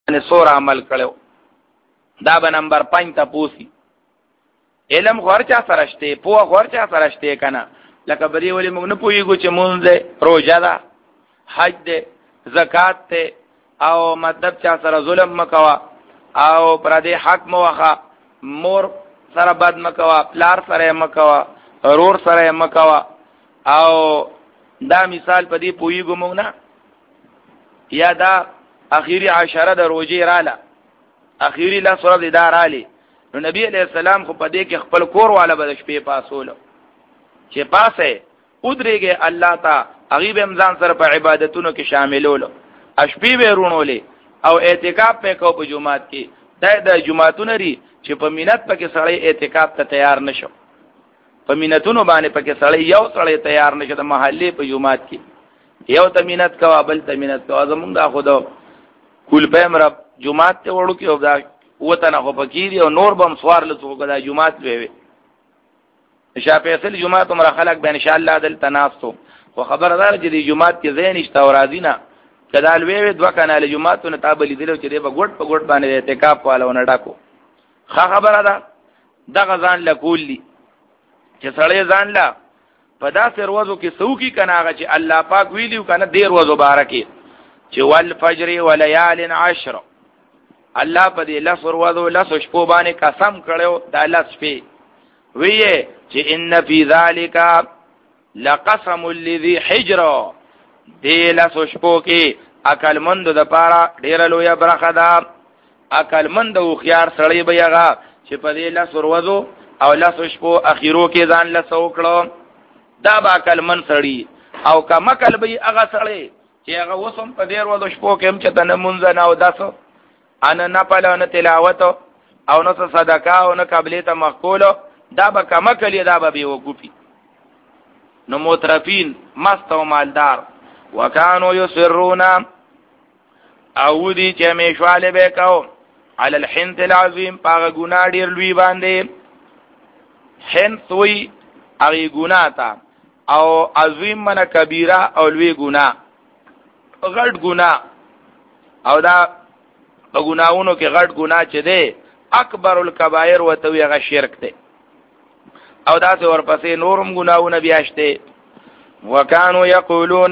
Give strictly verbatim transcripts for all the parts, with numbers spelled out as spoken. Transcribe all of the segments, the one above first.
باندې سور عمل کړو. دا به نمبر پنځه ته پوسی. علم خور چا سره شته، پوه خور چا سره شته کنه. لکه بری ولی موږ نه پوهیږو چې مونږ ده، روزه ده، حج ده، زکات ده، او مطلب چا سره ظلم مکوا او پر دې حق موخه، مور سره بد مکوا، پلار سره مکوا، رور سره مکوا. او دا مثال په دې پوهیږو موږ نه. یا دا اخیری عشره د روزې رااله، اخیری لا سره د دار علی. نو نبی علیہ السلام خو په دې کې خپل کور والا به شپې پاسولو چې پاسه ودرېږي الله تا غیب امزان سره په عبادتونو کې شاملولو، اشپی به رونولې او اعتکاف په کو په جمعات کې. دا د جمعاتونو لري چې په مینت پکې سړی اعتکاف ته تیار نشو، په مینتونو باندې پکې سړی یو سړی تیار نشه د محلې په جمعات کې. یو ته مینت کوا، بل ته مینت کوا. زمونږ دا خود کول پم رب جمعات ته وړو کې او دا وته نه خو پکې او نور بم سوار لته دا جمعات وي. شاه فیصل جمعات عمر خلق به ان شاء الله دل تناستو خو خبردار چې دی جمعات کې زین اشته او راضی نه کدال وی دوه کنه له جمعاتونه تابلی دلو چې دی په ګډ په ګډ باندې اعتکاف والونه ډاکو. خا خبره ده دغه ځان لکولی چې سړی ځان لا په داسې روزو کې سوکي کنه هغه چې الله پاک ویلیو کنه ډیر روزو بارکه چې ول فجر وليال عشر. الله په دې لس روزو لس شپو باندې قسم کړو دا لس شپې وی چې ان فی ذالک لقسم الذی حجر. دې لس شپو کې عقل مند د پاره ډیر لوی برخه ده. عقل مند او خيار سړی به هغه چې په دې لس روزو او لس شپو اخیرو کې ځان لسو کړو. دا با عقل من سړی او کما کل به هغه سړی چې هغه وسم په دې روزو شپو کې هم چې تنه مونږ نه او داسو ان نه په لونه تلاوت او نو صدقه او نو قبلې ته مقبول. دا به کما کلی دا به وقوفي. نو مترفین مست او مالدار وکانو یسرون او دی چې میشواله به کو علی الحنث العظیم پاغه ګنا ډیر لوی باندې. حنث وی هغه ګنا تا او عظیم من کبیره او لوی ګنا غټ ګنا او دا ګناونو کې غټ ګنا چې دی اکبر الکبائر وتوی هغه شرک دی او دا څو ورپسې نورم ګناونه بیاشته. وکانو یقولون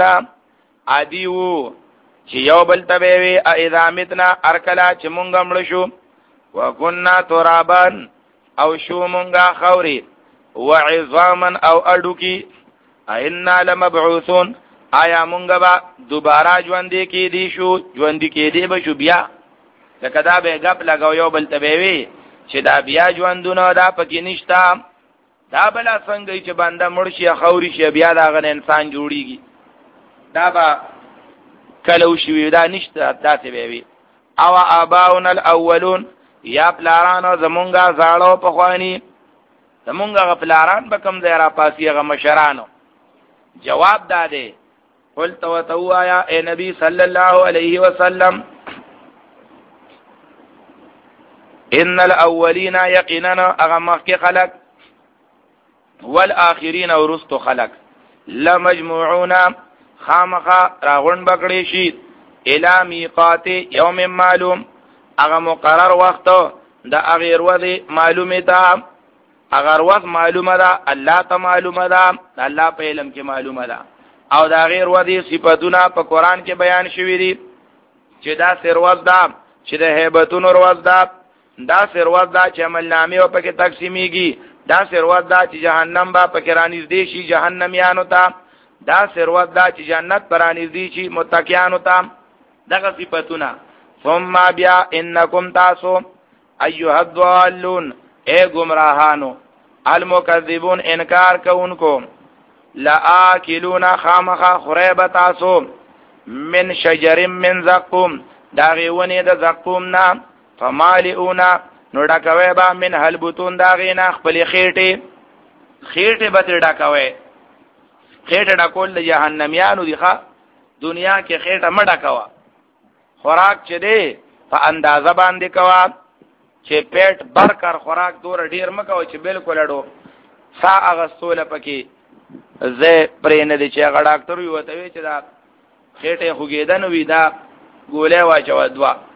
ادیو چې یو بل تبه وی اذا متنا ارکلا چې مونږ مړ شو وکنا ترابن او شو مونږه خوري وعظاما او اډوکی اینا لمبعوثون. آیا مونږ به دوباره ژوند کې دي شو ژوند کې دي به شو بیا لکه دا به غپ لگاو یو بل تبه وی چې دا بیا ژوندونه دا پکې نشتا. دا بلا څنګه چې بنده مرشي خوري شي بیا دا غن انسان جوړیږي. دا با کلو شي دا نشته داسې وي. او اباون الاولون یا پلارانو زمونږه زاړو په خواني زمونږه غپلاران به کم ځای را پاسي غ مشرانو. جواب داده قلت وتوایا اے نبی صلی الله علیه وسلم ان الاولین یقینا اغمخ خلق والآخرین ورست خلق لمجموعون خامخا راغون بکړي شي الی میقات یوم معلوم. هغه مقرر وخت د هغه ورځې معلومه ده. هغه ورځ معلومه ده الله ته معلومه ده الله په علم کې معلومه ده. او دا غیر ورځې صفاتونه په قران کې بیان شوي دي چې دا سروز ده چې د هیبتونو ورځ ده. دا سروز ده چې عمل نامې او پکې تقسیمیږي. دا سروز دا چې جهنم با پکرانیز دی شي جهنميانو ته. دا سروز دا چې جنت پرانیز دی شي متقینانو ته. دغه صفاتونه. ثم بیا انکم تاسو ایها الضالون اے گمراهانو المکذبون انکار کوونکو لاکلون خامخ خریب تاسو من شجر من زقوم دا غیونی د زقوم نه فمالئون نو ډکوي با من حلبتون دا غینا خپل خېټه خېټه به ډکوي. خېټه ډکول د جهنميانو دی ښا دنیا کې خېټه مډه کوا. خوراک چې دی په اندازه باندې کوا چې پیټ برکر خوراک دور ډیر مکو چې بالکل اډو سا اغستول پکې زه پرې نه دي چې هغه ډاکټر یو ته وی چې دا خېټه خوګیدن وی دا ګولې واچو دوا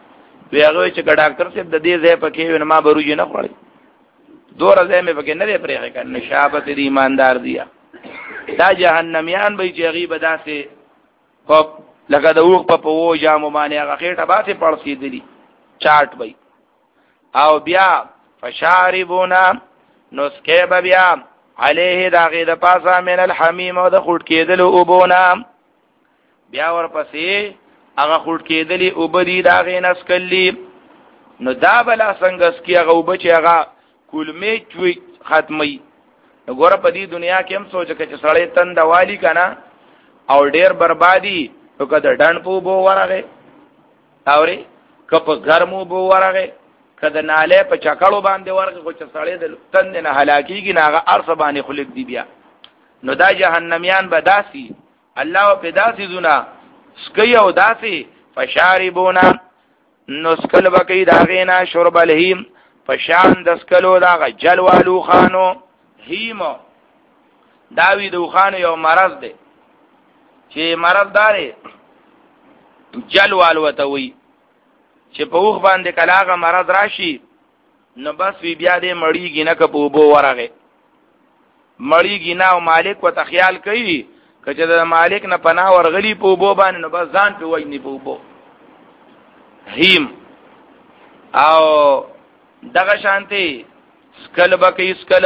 وی هغه چې ډاکټر صاحب د دې ځای پکې ونه ما بروج نه خوړی دور ځای مې پکې نه دی پرې کنه شابت دی ایماندار دی دا جهنميان به چې غیب داسې په لکه د اوخ په پوو جامو باندې هغه خېټه باسي پړسي دي چاټ وي او بیا فشاربونا نسکه بیا علیه داغه د پاسا من الحمیم او د خټ کېدل او بونا بیا ورپسې هغه خټ کېدلی او بدی داغه نسکلی نو دا بلا څنګه سکی هغه وبچ هغه کولمه چوي ختمي وګوره په دې دنیا کې هم سوچ چې سړی تند والی کنه او ډیر بربادي نو کده ډن په بو ورغه اوري کپ ګرمو بو ورغه کده ناله په چکړو باندې ورغه خو چې سړی د تند نه هلاکیږي ناغه ارث باندې خلق دی بیا نو دا جهنميان بداسي الله په داسي زونه سکي او داسي فشاربونا نسکل بکی داغینا شرب الهیم فشان دسکلو داغ جلوالو خانو هیم داوی دو خانو یو مرض ده چې مرض داره جلوالو تاوی چې په اوخ باندې کلاغه مرض راشي نو بس وی بیا دې مړیږي نه کپو بو ورغه مړیږي نه او مالک وت خیال کوي کچې د مالک نه پناه ورغلی په بو باندې نو بس ځان په وای نه په بو هیم او دغه شانتي سکل بکی سکل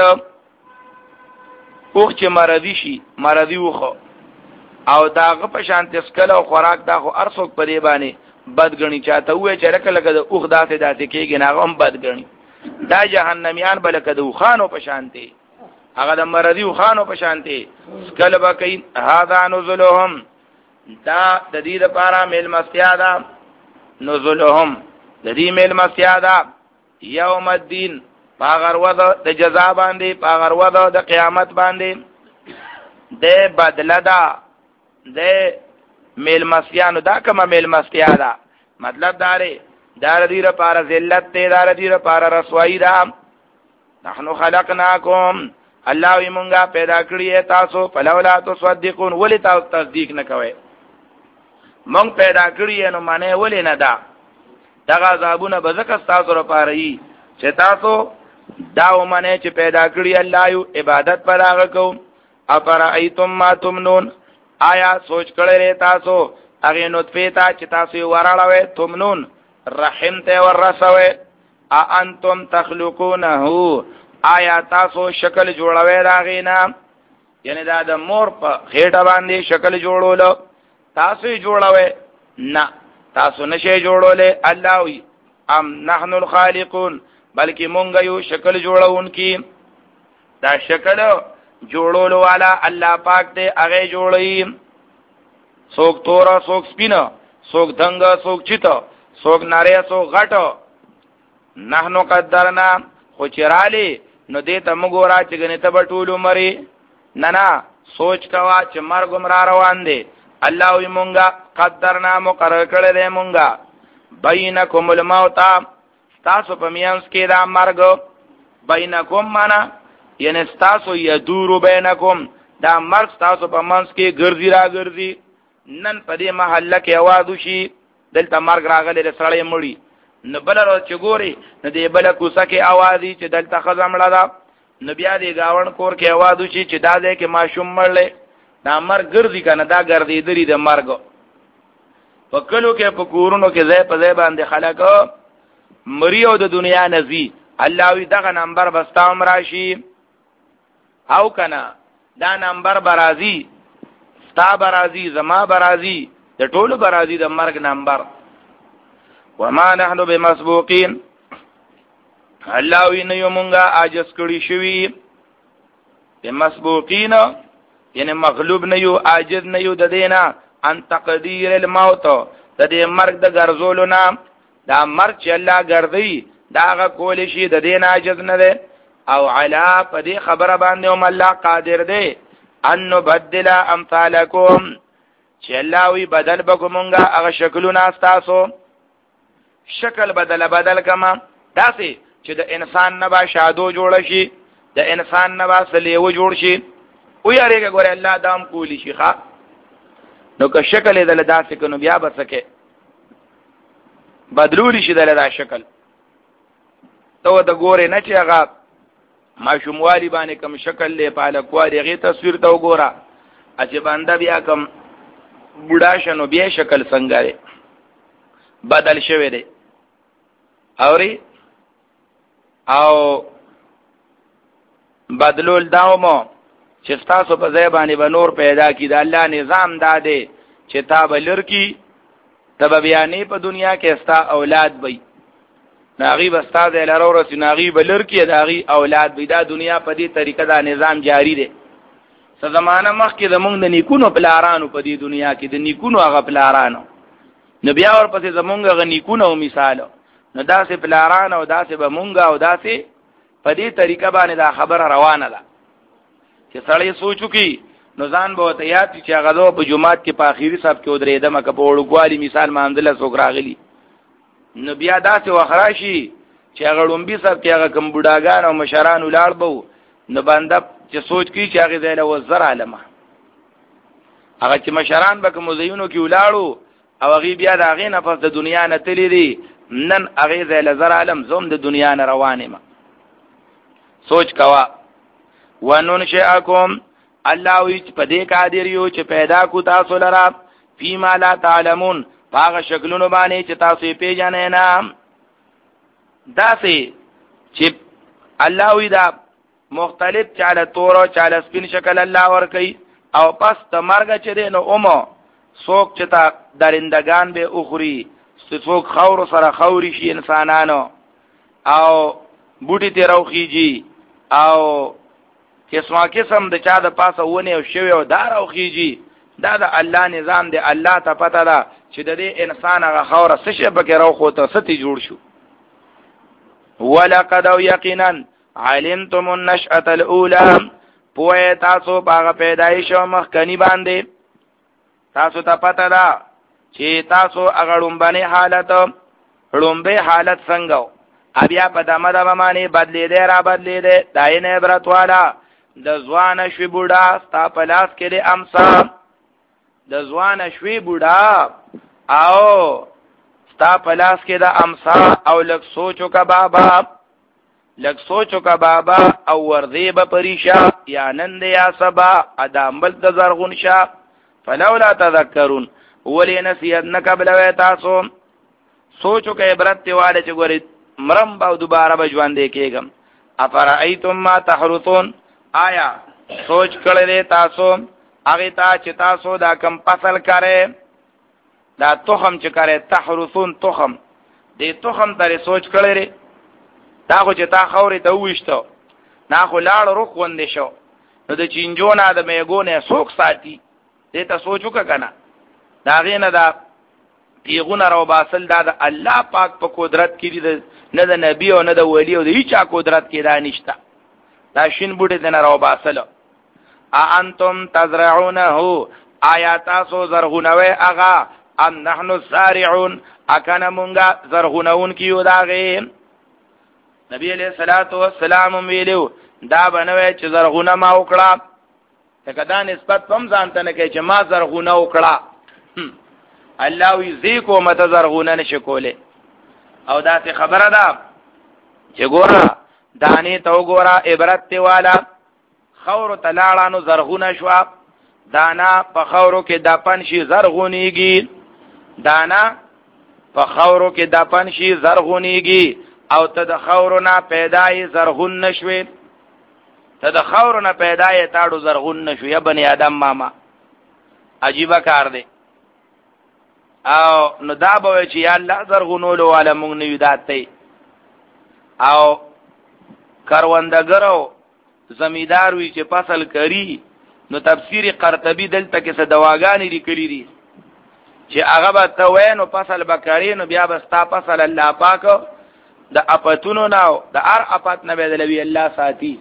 اوخ چې مرضی شي مرضی وخو او داغه په شانتي سکل او خوراک دا خو ارسوک پرې باندې بدګنی چاته وې چې لکه لکه د اوخ داسې داسې کېږي نه هم بدګنی دا جهنميان بلکه د خوانو په شانتي هغه د مرضی خوانو په شانتي سکل بکی هاذا نزلهم دا د دې لپاره مل مستیادا نزلهم د دې مل مستیادا یوم الدین پاغر ودا د جزا باندې پاغر ودا د قیامت باندې د بدله دا د میل مسیانو دا کما میل مسیا دا مطلب داره دار دیر پار ذلت تے دار دیر پار رسوائی دا نحنو خلقناکم اللہ وی منگا پیدا کری ہے تاسو فلولا تصدقون ولی تاسو تصدیق نکوئے منگ پیدا کری ہے نو مانے ولی ندا دغه عذابونه بزکه تاسو را پاره چې تاسو دا ومنه چې پیدا کړی الله یو عبادت پر هغه کو افرایتم ما تمنون آیا سوچ کړی تاسو هغه نطفه ته چې تاسو وراړوي تمنون رحم ته ورسوي ا انتم تخلقونه آیا تاسو شکل جوړوي راغینا یعنی دا د مور په خېټه باندې شکل جوړولو تاسو جوړوي نه تاسو نشئ جوړولې الله وی ام نحن الخالقون بلکې مونږ یو شکل جوړونکي دا شکل جوړولو والا الله پاک دې هغه جوړي څوک تورا څوک سپینا څوک دنګا څوک چیتا څوک ناریا څوک غټو نحنو قدرنا خو چرالی نو دې ته موږ را چې غنې ته بټولو مری نه نه سوچ کوا چې مرګ مر روان دي الله وی مونږه قدرنا مقرر کړل دې مونږه بینکم الموت تاسو په میانس کې دا مرګ بینکم معنا یعنی تاسو یدور بینکم دا مرګ تاسو په منس کې ګرځي را ګرځي نن په دې محله کې आवाज وشي دلته مرګ راغلی سړی مړی نو بل ورځ چې ګوري نو دې بل کوڅه کې आवाज دي چې دلته خزمړه ده نو بیا دې گاون کور کې आवाज وشي چې دا دې کې ماشوم مړلې دا مرګ ګرځي کنه دا ګرځي درې د مرګ په کلو کې په کورونو کې ځای په ځای باندې خلک مریو د دنیا نزي الله وی دغه نمبر بستام راشي او کنه دا نمبر برازي ستا برازي زما برازي د ټولو برازي د مرګ نمبر وما نحن بمسبوقين الله وی نه یومونګه عاجز کړی شوی بمسبوقين یعنی مغلوب نه یو عاجز نه یو د دینا ان تقدیر الموت د دې مرګ د ګرځولو نام دا مرګ چې الله ګرځي دا غ کول شي د دین عاجز نه ده او علا په دې خبره باندې هم الله قادر دی ان نبدل امثالکم چې الله وی بدل بګمونګه هغه شکلونه تاسو شکل بدل بدل کما داسې چې د انسان نه با شادو جوړ شي د انسان نه با سلیو جوړ شي او یاريګه ګوره الله دام کولی شي ښا نو که شکل دل داسې کنو بیا بسکه بدلولی شي دله دا شکل ته د ګورې نه چې هغه ماشوموالی باندې کم شکل له پالکوالی هغې تصویر ته وګوره چې بنده بیا کم بوډا شنو بیا شکل څنګه دی بدل شوی دی اوري او بدلول داومو چې تاسو په ځای باندې به نور پیدا کی دا الله نظام دا دی چې تا به لرکی ته به بیانې په دنیا کې ستا اولاد وي ناغي به ستا د لرو رسي ناغي به لرکی داغي اولاد وي دا دنیا په دې طریقه دا نظام جاری دی څه زمانہ مخکې زمونږ د نیکونو پلارانو په دې دنیا کې د نیکونو هغه پلارانو نو بیا ورپسې زمونږ هغه نیکونو مثالو نو داسې پلاران او داسې به مونږ او داسې په دې طریقه باندې دا خبره روانه ده چې سړی سوچو کې نو ځان به ته یاد چې هغه په جمعات کې په اخیری صاحب کې ودرېدم که په وړوکوالي مثال مانځله څوک راغلي نو بیا داسې وخت راشي چې هغه ړومبي صاحب کې هغه کوم بوډاګان او مشران ولاړ به نو بنده چې سوچ کوي چې هغې ځای له وزر عالمه هغه چې مشران به کومو ځایونو کې ولاړو او هغې بیا د هغې نه پس د دنیا نه تللی دي نن هغې ځای له زر عالم زه هم د دنیا نه روان یم سوچ کوه وننشئکم الله وی په دې قادر یو چې پیدا کو تاسو لرا فيما لا تعلمون هغه شکلونو باندې چې تاسو یې پیژنې نه داسې چې الله وی دا مختلف چاله تور او چاله سپین شکل الله ور کوي او پس د مرګ چې دین اومو څوک چې تا درندگان به اخري څوک خور سره خوري شي انسانانو او بوټي ته روخيږي او قسمه قسم د چا د پاسه ونه او شوی او دار او خيږي دا د الله نظام دی الله ته پته ده چې د دې انسان هغه خوره څه شي بکې راوخو ته ستې جوړ شو ولقد یقینا علمتم النشأة الاولى پوهه تاسو باغ پیدایش مخکنی باندې تاسو ته پته ده چې تاسو هغه لومبني حالت لومبه حالت څنګه بیا په دمه دمه باندې بدلې دی را بدلې دی داینه عبرت والا د ځوان شوی بوډا ستا په لاس کې دی امسا د ځوان شوی بوډا او ستا په لاس کې د امسا او لږ سوچو کا بابا لږ سوچو کا بابا او ورځې به پریشا یا نن دی یا سبا ادامبل د زرغون شا فلولا تذکرون ولی نسیت نه قبل تاسو سوچو کا عبرت واله چې ګورې مرم باو دوباره به ژوندې کېږم افرأیتم ما تحرثون آیا سوچ کړل تاسو هغه ته چې تاسو دا کم فصل کرے دا تخم چې کرے تحرثون تخم دې تخم ترې سوچ کړل تا خو چې تا خورې ته وښتو نا خو لاړ روخ وندې شو نو د چینجونه د میګونه سوک ساتي دې ته سوچ وکړه کنه دا غینه دا پیغونه رو باسل دا د الله پاک په قدرت کې دي نه د نبی او نه د ولی او د هیڅ قدرت کې دا نشته دا شین بوټي د نه رو باسل ا انتم تزرعونه آیات سو زرغونوي اغا ام نحن الزارعون اکنا مونږه زرغونون کیو داغه نبی علیہ الصلوۃ والسلام ویلو دا بنوي چې زرغونه ما وکړه ته دا نسبت هم ځانته نه کوي چې ما زرغونه وکړه الله وی زیکو متزرغونه نشکوله او دا څه خبره ده چې ګوره دانی تو ګوره عبرت تی والا خور تلاړانو زرغونه شو دانا په خورو کې دپن شي زرغونیږي دانا په خورو کې دپن شي زرغونیږي او ته د خورونه پیدای زرغون نشوي ته د خورونه پیدای تاړو زرغون نشو یا بنی آدم ماما عجیبه کار دی او نو دا به چې یا الله زرغونولو والا مونږ نه یاداتې او کاروندګرو زمیدار وی چې فصل کری نو تفسیر قرطبی دلته کې څه دواګانې لیکلي دي چې هغه به ته وې نو فصل بکری نو بیا به ستا فصل الله پاک د اپتونو نو د ار اپات نه بدلوي الله ساتي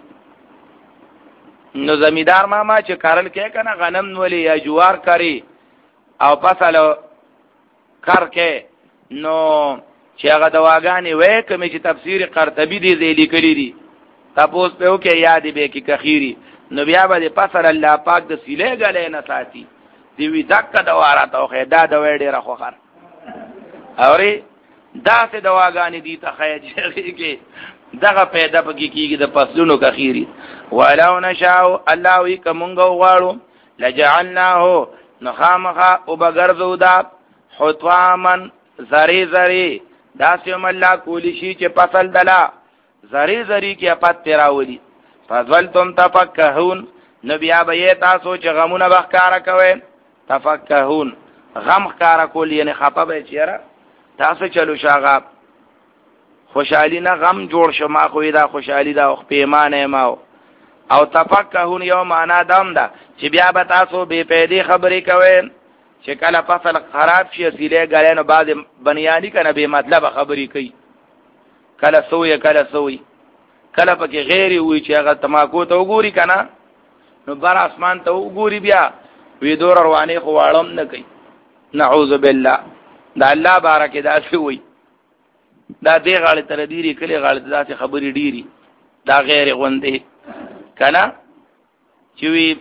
نو زمیدار ماما چې کارل کې کنه غنم ولی یا جوار کری او فصل کار کې نو چې هغه دواګانې وې کوم چې تفسیر قرطبی دي زې لیکلي دي تاسو په یو کې یاد به کې کخيري نو بیا به فصل الله پاک د سیلې غلې نه ساتي دی وی دک دواره ته خدا د وړې راخو خر اوري داسې دواګانې دي ته خیر کې دغه پیدا پکې کیږي د فصلونو کخيري ولو نشاء الله وی کومګ غواړو لجعلناه نخامخه او بغرزو دا حطواما زری زری داسې مله کولی شي چې فصل دلا زری زری کې پات تراولي فضلتم تفکهون نبیا به تاسو چې غمونه بخکارا کوي تفکهون غم خکارا کول یعنی خپه به چیرې تاسو چلو شاغاب خوشحالی نه غم جوړ شما خو دا خوشحالی دا خو پیمانه ما او تفکهون یو معنا دام ده چې بیا به تاسو به پیدي خبرې کوي چې کله فصل خراب شي سیله غلې نو بعد بنیانی کنه به مطلب خبرې کوي کله سوې کله سوې کله پکې غیر وي چې هغه تماکو ته وګوري کنه نو بر اسمان ته وګوري بیا وی دور روانه خو واړم نه کوي نعوذ بالله دا الله بارک دا شوی دا دې غاړه تر دیری کلی غاړه داسې خبرې ډيري دا غیر غونډه کنه چې وی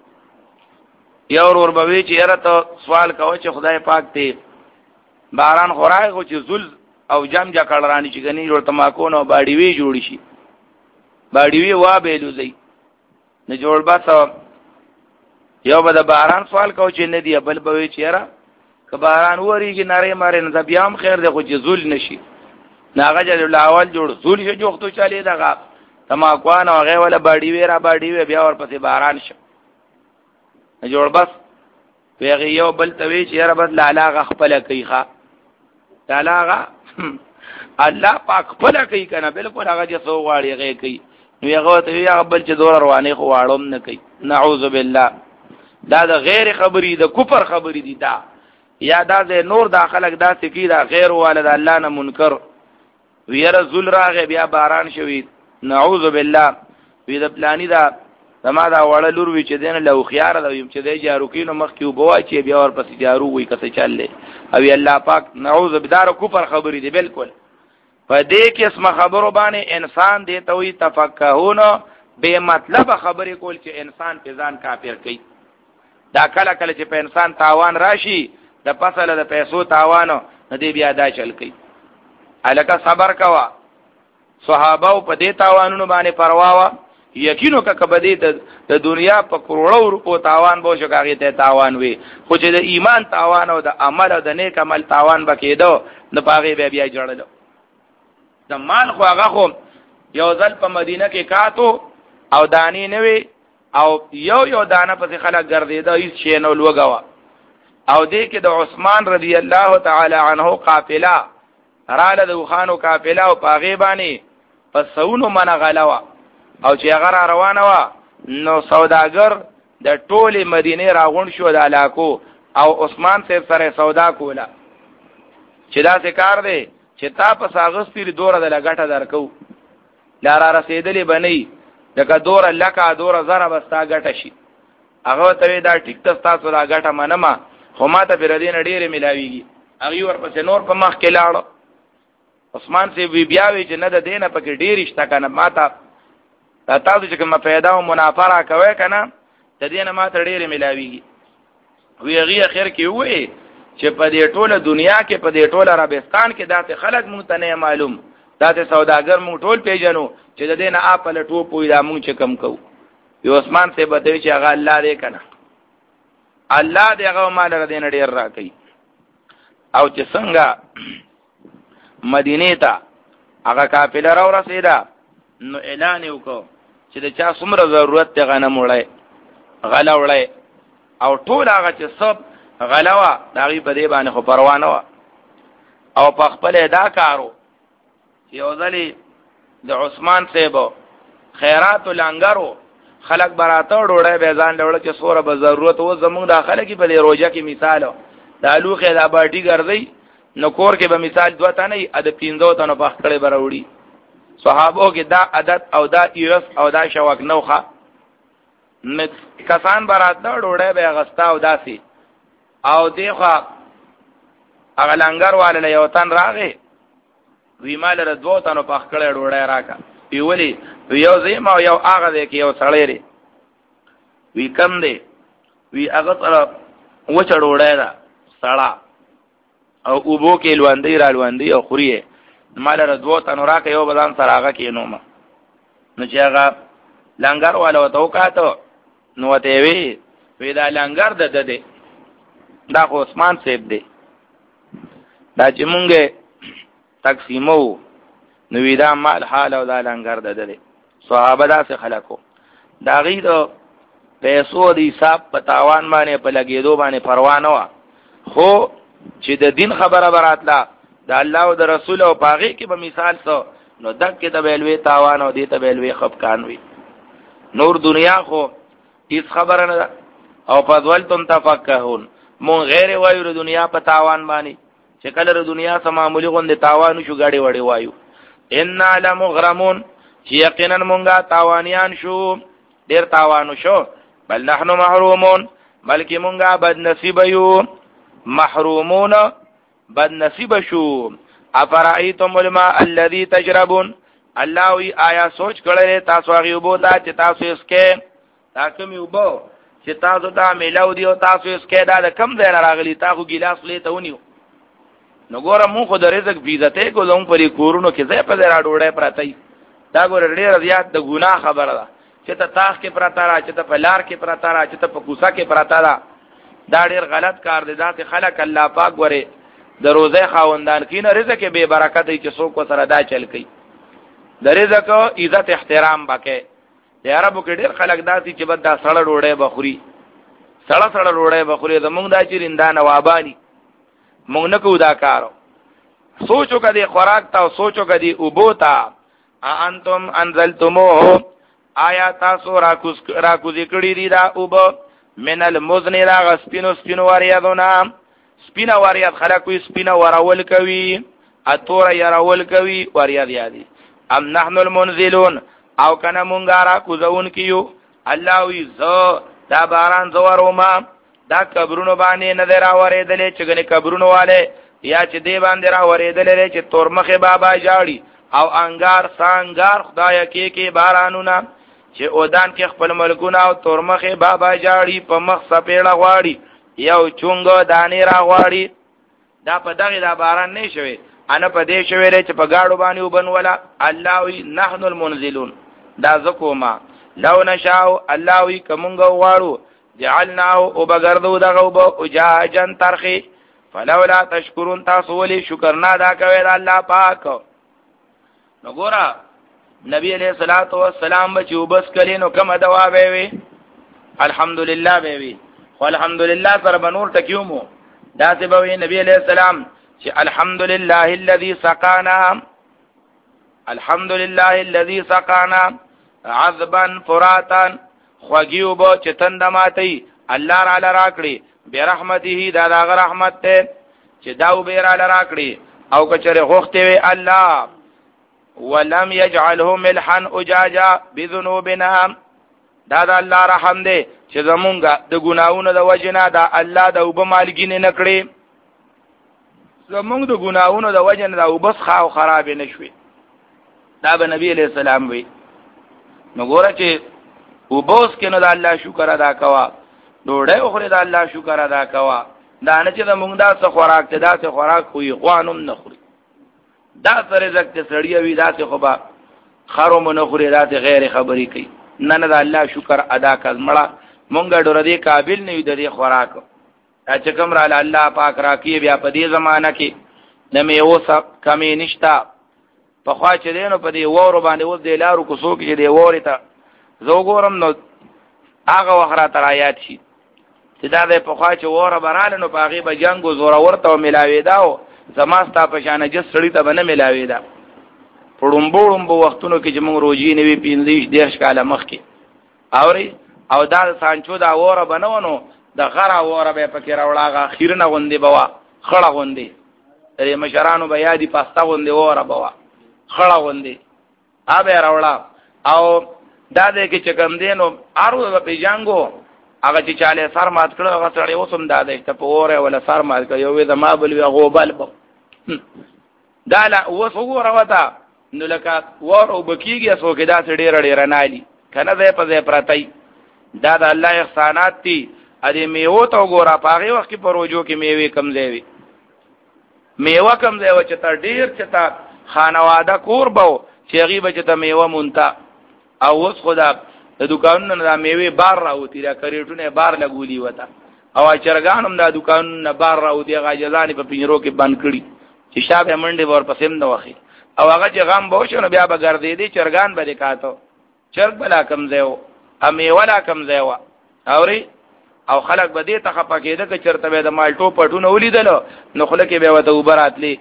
یو ور به چې یاره ته سوال کوي چې خدای پاک ته باران خورای خو چې زل او جام جا کړرانی چې غنی ورته ماکو نو باډي وی جوړ شي باډي وی وا به لوزي نه جوړ باسه یو به د باران سوال کوي چې نه دی بل به چې یاره که باران وریږي نری ماره نه بیا هم خیر دی خو چې زل نشي ناغه جل اول جوړ زول شو جوختو چالي دغه تماکوان او غي ولا باډي وی را باډي وی بیا ورپسې باران شو جوړ بس پیغه یو بل توی چې را بس لالاغه خپل کوي ښا لالاغه الله پاک خپل کوي کنه بالکل هغه چې سو غاړي غي کوي نو هغه ته یو بل چې دور روانه خو واړم نه کوي نعوذ بالله دا د غیر خبري د کفر خبري دي دا یا دا د نور داخلك دا سکی دا غیر والد الله نه منکر ویره زل راغه بیا باران شوی نعوذ بالله وی د پلانی دا زما دا وړه لور وی چې دین له خيار دا یم چې د جارو کینو مخ کیو بوا چې بیا ور پسې جارو وی کته چلې او الله پاک نعوذ بدار کفر خبرې دی بالکل په دې کې اسم خبرو باندې انسان دی ته وی تفکهون به مطلب خبرې کول چې انسان په ځان کافر کوي دا کله کله چې په انسان تاوان راشي د فصل د پیسو تاوان نه دی بیا دا چل کوي الکه صبر کوا صحابه په دې تاوانونو باندې پروا وا یقینو که کبدی د دنیا په کروڑو روپو تاوان بو شو کاږي ته تاوان وي خو چې د ایمان تاوان او د عمل او د نیک عمل تاوان بکیدو نه پاغي بیا بیا جوړل د مال خو هغه خو یو ځل په مدینه کې کاتو او دانی نه وي او یو یو دانه په خلک ګرځیدا هیڅ شی نه لوګوا او دې کې د عثمان رضی الله تعالی عنه قافله رااله د خانو قافله او پاغي باندې پسونو من غلوا او چې هغه روانه وا نو سوداګر د ټوله مدینه راغون شو د علاقو او عثمان صاحب سره سودا کوله چې دا څه کار دی چې تا په ساغستې دوره د لګټه درکو لاره رسیدلې بنئ دغه دوره لکه دوره زره بستا ګټه شي هغه ته دا ټیک تاسو را ګټه منما خو ماته پر دین ډیره ملاویږي هغه ورپسې نور په مخ کې لاړو عثمان صاحب بیا وی چې نه د دینه پکې ډیر شته کنه ماته تاسو چې کوم پیدا او منافره کوي کنه د دینه ماته ډیره ملاویږي وی هغه اخر کې وې چې په دې ټوله دنیا کې په دې ټوله عربستان کې داسې خلک مونږ ته نه معلوم داسې سوداګر مونږ ټول پیژنو چې د دینه اپل ټوپ وي دا مونږ چې کم کوو یو عثمان صاحب ته چې هغه الله دې کنه الله دې هغه مال را دین ډیر را کوي او چې څنګه مدینه ته هغه قافله را ورسېده نو اعلان وکړو چې د چا څومره ضرورت ته غنم وړي غلا وړي او ټول هغه چې سب غلاوه داغي په دې باندې خو پروا نه و او په خپل ادا کارو یو ځلې د عثمان صاحب خیرات لنګرو خلق براته ډوړې به ځان ډوړ چې سوره به ضرورت و زمونږ داخله کې په دې روزه کې مثال د الوخه د باټي ګرځي نو کور کې به مثال دوه تنه اد پینځو تنه په خړې بروړي صحابو کې دا عادت او دا ایرس او دا شوق نوخه کسان براته ډوړې به غستا او داسي او دیخوا هغه لنګر والے یو تن راغی وی مال ر دوه تنه په خړې ډوړې راکا وی ولی یو زما او یو هغه دی کې یو سړی دی وی کم دی وی هغه تر و چړوړې دا سړا او اوبو کې لوندې را لوندې او خوري مال رضوت انو راکې یو بدن سراغه کې نو ما نو چې هغه لنګر والا وته وکاته نو ته وی وی دا لنګر د ده دا خو عثمان صاحب دی دا چې مونږه تقسیمو نو وی دا مال حال او دا لنګر د ده صحابه دا څخه خلکو دا غي د پیسو د حساب په تاوان باندې په لګېدو باندې پروا نه و خو چې د دین خبره براتله د الله او د رسول او پاغي کې به مثال سو نو دک کې د بیلوي تاوان او دې ته بیلوي خفقان وي نور دنیا خو هیڅ خبره نه او فضلتم تفکهون مون غیر وایو د دنیا په تاوان باندې چې کله د دنیا سم معمولی غوند تاوان شو غاړي وړي وایو ان لمغرمون چې یقینا مونږه تاوانیان شو ډیر تاوانو شو بل نحنو محرومون بلکې مونږه بد نصیب یو محرومون بد نصیب شو افرایتم الماء الذي تشربون الله وی آیا سوچ کړئ تاسو هغه وبو ته چې تاسو اسکه تاسو می وبو چې تاسو ته میلاو دی او تاسو اسکه دا کم ځای راغلی تاسو ګلاس لیته ونیو نو ګوره مون خو د رزق بیزته کوم پرې کورونو کې ځای په ځای راډوړې پراته دا ګوره ډېر زیات د ګناه خبره ده چې ته تاخ کې پراته را چې ته په لار کې پراته را چې ته په کوڅه کې پراته را دا ډېر غلط کار دی ذات خلق الله پاک ګوره د روزه خاوندان کینه رزق به برکت ای چې څوک سره دا چل کوي د رزق عزت احترام وکړي د عربو کې ډېر خلک داسي چې بد دا سړه ډوړې بخوري سړه سړه ډوړې بخوري زمونږ دا چې رندا نوابانی مونږ نه کوو دا کارو سوچو کدي خوراک تا او سوچو کدي وبوتا انتم انزلتموه آیا تاسو راکوز راکوزی کړی دی دا وب من المزن را غسپینو سپینو واریادونه سپینه واریاد خلک وي سپینه ورول کوي اتور يرول کوي واریاد یادي ام نحن المنزلون او کنه مونږه را کوزون کیو الله وی زو دا باران زوروما دا قبرونو باندې نظر اوریدلې چې ګنې قبرونو والے یا چې دی باندې را اوریدلې چې تورمخه بابا جاړي او انګار سانګار خدای کې کې بارانونه چې اودان کې خپل ملکونه او تورمخه بابا جاړي په مخ سپېړه غواړي یو چونګو دانی را غواړي دا په دغه دا باران نه شوي انا په دې شوي چې په گاډو باندې وبنولا الله وی نحن المنزلون دا زکوما لو نشاء الله وی کومګ غواړو جعلناه وبغردو دغه وب اجاجن ترخي فلولا تشکرون تاسو ولي شکر نه ادا کوي الله پاک نو ګورا نبی علیہ الصلوۃ والسلام بچو بس کلی نو کوم دوا به وي الحمدلله به وي خو الحمدلله سره بنور تکیومو دا څه به نبی علیہ السلام چې الحمدلله الذي سقانا الحمدلله الذي سقانا عذبا فراتا خوږیو بو چې تندماتي الله تعالی راکړي برحمته دا دغه رحمت ته چې داو به را راکړي او کچره غوښته وي الله ولم يجعله ملحا اجاجا بذنوبنا دا د الله رحم دی چې زمونږه د ګناونو د وجنه دا الله د وب مالګین نه کړي زمونږ د ګناونو د وجنه دا وبس خاو خراب نه شوي دا به نبی علیہ السلام وی نو ګوره چې وبوس کې نو د الله شکر ادا کوا ډوړې اخره د الله شکر ادا کوا دا نه چې زمونږ دا څه خوراک ته دا څه خوراک خوې غوانم نه خوري دا سره زکه سړی وی دا څه خو با خرو مون خوري دا غیر خبري کوي نه نه د الله شکر ادا کړمړه مونږ ډور دې قابل نه یو د دې خوراک چې کوم را الله پاک راکې بیا په دې زمانہ کې نه مې اوسه کمی نشتا په خوا چې دینو په دې وورو باندې اوس د لارو کو څوک چې دې ووري ته زوګورم نو هغه وخره تر آیات شي چې دا د په خوا چې وره براله نو په هغه به جنگو زوره ورته ملاوي داو زماستا په شان جس سړی ته بنه ملاوي دا پړومبوړم په وختونو کې چې موږ روزي نیوي پیندې دیش کاله مخ کې اوري او دا سانچو دا وره بنونو د غره وره به پکې راوړاغه خیرنه غوندي بوا خړه غوندي لري مشرانو به یادي پاستا غوندي وره بوا خړه غوندي اوبه راوړا او دا دې کې چې کوم دینو ارو په جنگو هغه چې چاله سر مات کړو هغه سره اوسم دا دې ته پوره ولا سر مات کړو یو د ما بل وی غوبل دا لا وسوره وتا نو لکه ور او بکیږي اسو کې دا ډېر ډېر نالي کنه دې په دې پرتای دا د الله احسانات دي ا دې میوه تو ګورا پاغه وخت په روزو کې میوه کم دی میوه کم ځای و چې ته ډیر چې ته خانواده کور به چې هغې به چې ته میوه مونته او اوس خو دا د دوکانونو نه دا میوې بار راوتي دا کریټونه بار لګولي وته او چرګان هم دا دوکانونو نه بار راوتي هغه اجازانې په پنجرو کې بند کړي چې شا به منډې به ورپسې هم نه وخي او هغه چې غم به وشو نو بیا به ګرځېدې چرګان به دې کاته چرګ به لا کم ځای و او میوه لا کم ځای وه اورې او خلک به دې ته خفه کېده که چېرته به د مالټو پټونه ولیدلو نو خوله کې به ورته اوبه راتلې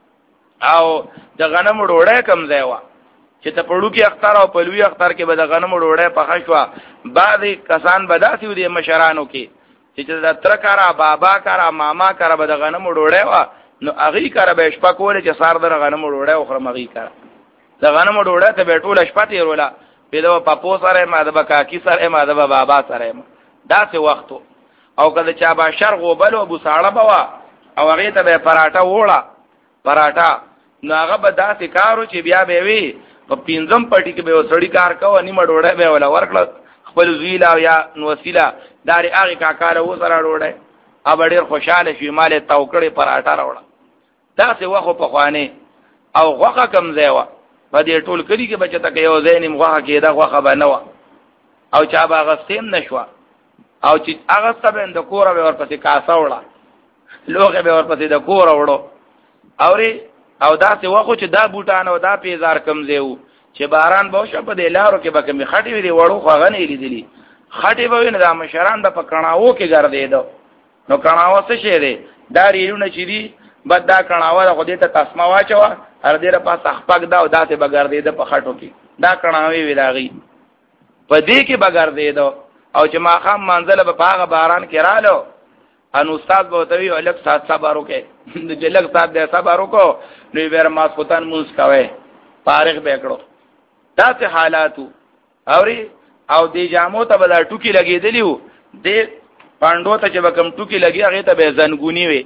او د غنمو ډوډۍ کم ځای وه چې ته پړوکي اختر او پلوي اختر کې به د غنمو ډوډۍ پخه شوه بعضې کسان به داسې و دې مشرانو کې چې د تره کاره بابا کاره ماما کاره به د غنمو ډوډۍ وه نو هغې کاره به یې شپه کولې چې سار د غنمو ډوډۍ وخورم هغې کاره د غنمو ډوډۍ ته به یې ټوله شپه تېروله بیا د به پپو سره یم د به کاکي سره یم د به بابا سره یم داسې وخت او که د چا باشر غوبل و بوساړه به وه او هغې ته به یې پراټه ووړه پراټه نو هغه به داسې کار و چې بیا به یې وي په پنځم پټي کې به یو سړي کار کوه نیمه ډوډۍ به یې وله ورکړه خپل زوی له یا نوسي له دا رې هغې کاکا له وسره ډوډۍ هغه به ډېر خوشحاله شي ما له یې تاو کړې پراټه راوړه داسې وخت و پخوانې او غوښه کم ځای وه په دې ټول کلي کې به چې ته که یو ځای نیم غوښه کېده غوښه به نه وه او چا به اغستې هم نه شوه او چې اغسته به د کوره به ورپسې کاسه وړه لوښې به ورپسې د کوره وړو اورې او داسې وخت چې دا بوټان او دا پیزار کم ځای و چې باران به وشو په دې لارو کې به کومې خټې وي دې وړو خو هغه نه یې لیدلي خټې به وي نو دا مشران به په کڼاوو کې ګرځېده نو کڼاوه څه شی دی دا ریلونه چې دي بد دا کڼاوه ده خو دې ته تسمه واچوه هر دې پاسه خپک ده او داسې به ګرځېده په خټو کې دا کڼاوې وي د هغې په دې کې به ګرځېده او چې ماښام منځله به په هغه باران کې رالو ان استاد به ورته وي لږ ساعت صبر وکړئ چې لږ ساعت دی صبر وکړو نو یې بیا ماسخوتن لمونځ کوئ فارغ به یې کړو داسې حالات وو اورې او دې جامو ته به دا ټوکي لګېدلي وو دې پانډو ته چې به کوم ټوکي لګي هغې ته به یې زنګوني وي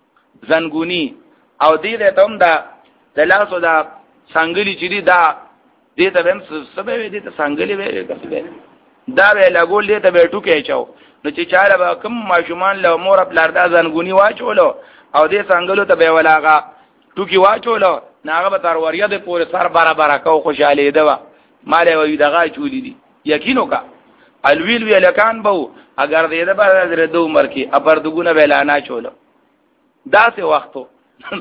زنګوني او دې دی ته هم دا د لاسو دا څنګلي چې دي دا دې ته به هم څه به وي دې ته څنګلې به وي کسې به دا به یې لګول دې ته به یې ټوکی اچو نو چې چاله به کوم ماشومان له مور پلار دا زنګوني واچولو او دې څنګلو ته به یې ولا هغه ټوکي واچولو نو هغه به تر وریځې پورې سر برابره کو خوشحالېده وه ما له وی دغه اچولي دي یقین وکړه الویل وی هلکان به وو اگر دېده به درېده عمر کې اپردګونه به یې لا نه اچولو داسې وخت و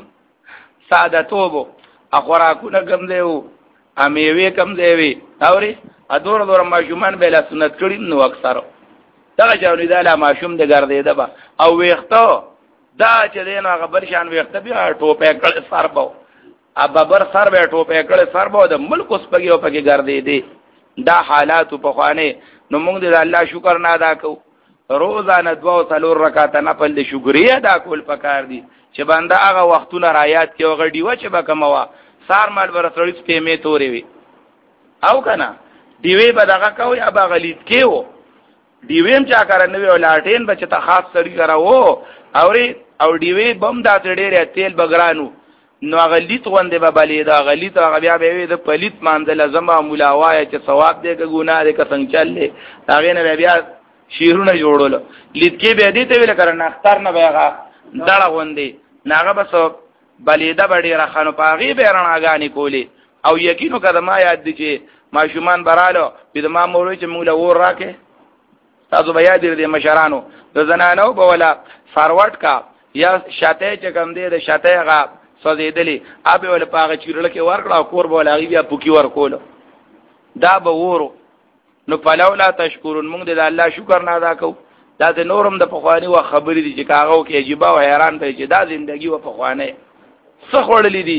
سعادتوب و خوراکونه کم ځای وو میوې کم ځای وې اورې دوره دوره ماشومان به یې لا سنت کړي نو اکثر دغه چاونې دا لا ماشوم د ګرځېده به او ویښته دا چې دی نو هغه بل شان ویښته بیا ټوپی کړی سر به ببر سر به یې ټوپی کړی سر به د ملک اوسپګې او پکې ګرځېدې دا حالاتو پخوانې نو موږ د الله شکر نه ادا کوو روزانه دوه او څلور رکعاته نفل د شکرې ادا کول پکار دي چې بنده هغه وختونه رایاد کړي هغه ډیوه چې به کومه وه سار مال به سړي سپېمې تورې وي او که نه ډیوې به دغه کوو یا به هغه لیدکې و ډیوې هم چا کره نه وي او لاټین به چې ته خاص سړي کره و اورې او ډیوې به هم داسې ډېرې تیل به ګران و نو هغه لیت غوندې به بلېده هغه لیت هغه بیا به یې وي د پلیت مانځله زما مولا وایه چې ثواب دی که ګناه دی که څنګه چل دی د هغې نه به بیا شیرونه جوړولو لیدکې بیا دې ته ویله که نه اختر نه به یې هغه دړه غوندې نو هغه به څه بلېده به ډېره ښه نو په هغې به یې رڼاګانې کولې او یقین وکړه د ما یاد دی چې ماشومان به رالو بیا د ما مور وایي چې موږ له اور راکې تاسو به یاد دی د مشرانو د زنانو به وله فاروټ کا یا شاتی چې کوم دی د شاتی هغه سوځېدلې هغه به وله په هغه چیرله کې ورکړه او کور به وله هغې بیا پوکي ورکولو دا به ورو نو فلولا تشکرون موږ د الله شکر نه ادا کوو دا د نورم د پخواني وخت خبرې دي چې که هغه وکړي عجیبه او حیران ته چې دا زندګي وه پخوانی څه خوړلي دي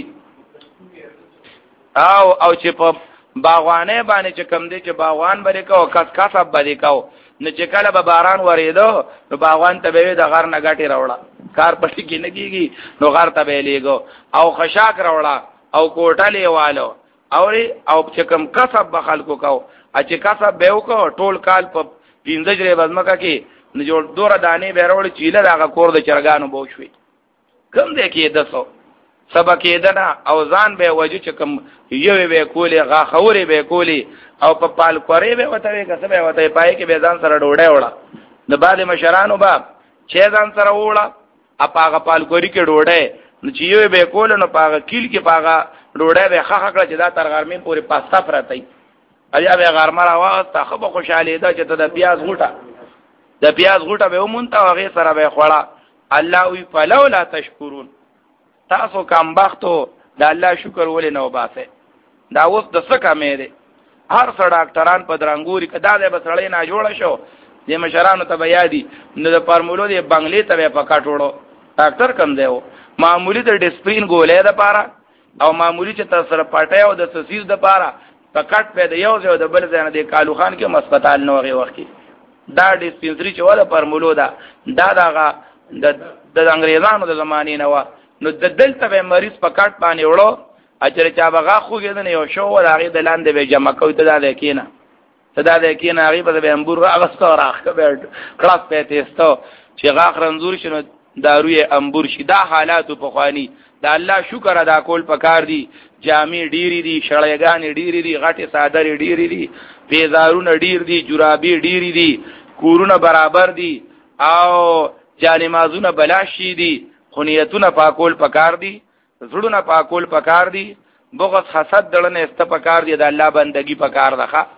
او او چې په باغوانۍ باندې چې کوم دی چې باغوان به دې کوو کس کسب به دې کوو نو چې کله به باران ورېده نو باغوان ته به وي د غر نه ګټې راوړه کار پټي کې نه کېږي نو غر ته به یې لېږو او خشاک راوړه او کوټه لیوالو اورې او چې کوم کسب به خلکو کوو چې کسب به یې وکړو ټول کال په پنځه جرې به ځمکه کې نو جوړ دوره دانې به یې راوړې چیله د هغه کور د چرګانو به وشوې کوم دی کېده څه څه به کېده نه او ځان به یې وجو چې کوم یوې به یې کولې غاښورې به یې کولې او په پالکورې به یې ورته وې که څه به یې ورته پای کې به یې ځان سره ډوډۍ وړه د بعضې مشرانو به چې ځان سره ووړه په هغه پالکوري کې ډوډۍ نو چې یو به کول نو پاغه کیل کې پاغه ډوډۍ به خخ کړ چې دا تر غرمې پورې پاستا پراتای بیا به غرمه راوغسته خو به خوشاله ده چې ته د پیاز غوټه د پیاز غوټه به ومونته او هغه سره به خوړه الله وی فلولا تشکرون تاسو کم بختو د الله شکر ولې نه وباسه دا اوس د څه کمې ده هر څو ډاکټران په درنګوري کدا د بسړې نه جوړ شو د مشرانو ته بیا دي نو د فارمولو دی بنگلې ته په کاټوړو ډاکټر کم دی معمولی د ډسپرین ګولې ده پاره او معمولی چې تاسو سره پټه او د سسیز د پاره پکټ په د یو ځای د بل ځای نه د کالو خان کې هسپتال نو غي وخت دا ډسپنسری چې ولا فارمولو ده دا دغه د د انګريزانو د زمانې نه و نو د دلته به مریض پکټ باندې وړو اجر چا بغا خوګې نه یو شو ولاغه د لاندې به جمع کوي ته دا کېنه ته دا کېنه هغه په به امبور اغستو راخه به کلاس په تيستو چې غاخ رنزور شنو داروی امبور شي دا حالات په خواني دا الله شکر ادا کول پکار دي جامع ډيري دي شړېګان ډيري دي غټه صادر ډيري دي بیزارونه ډیر دي جرابي ډيري دي کورونه برابر دي او جانمازونه بلاشي دي خنیتونه پاکول پکار دي زړونه پاکول پکار دي بغض حسد دړنه است پکار دي د الله بندگی پکار دغه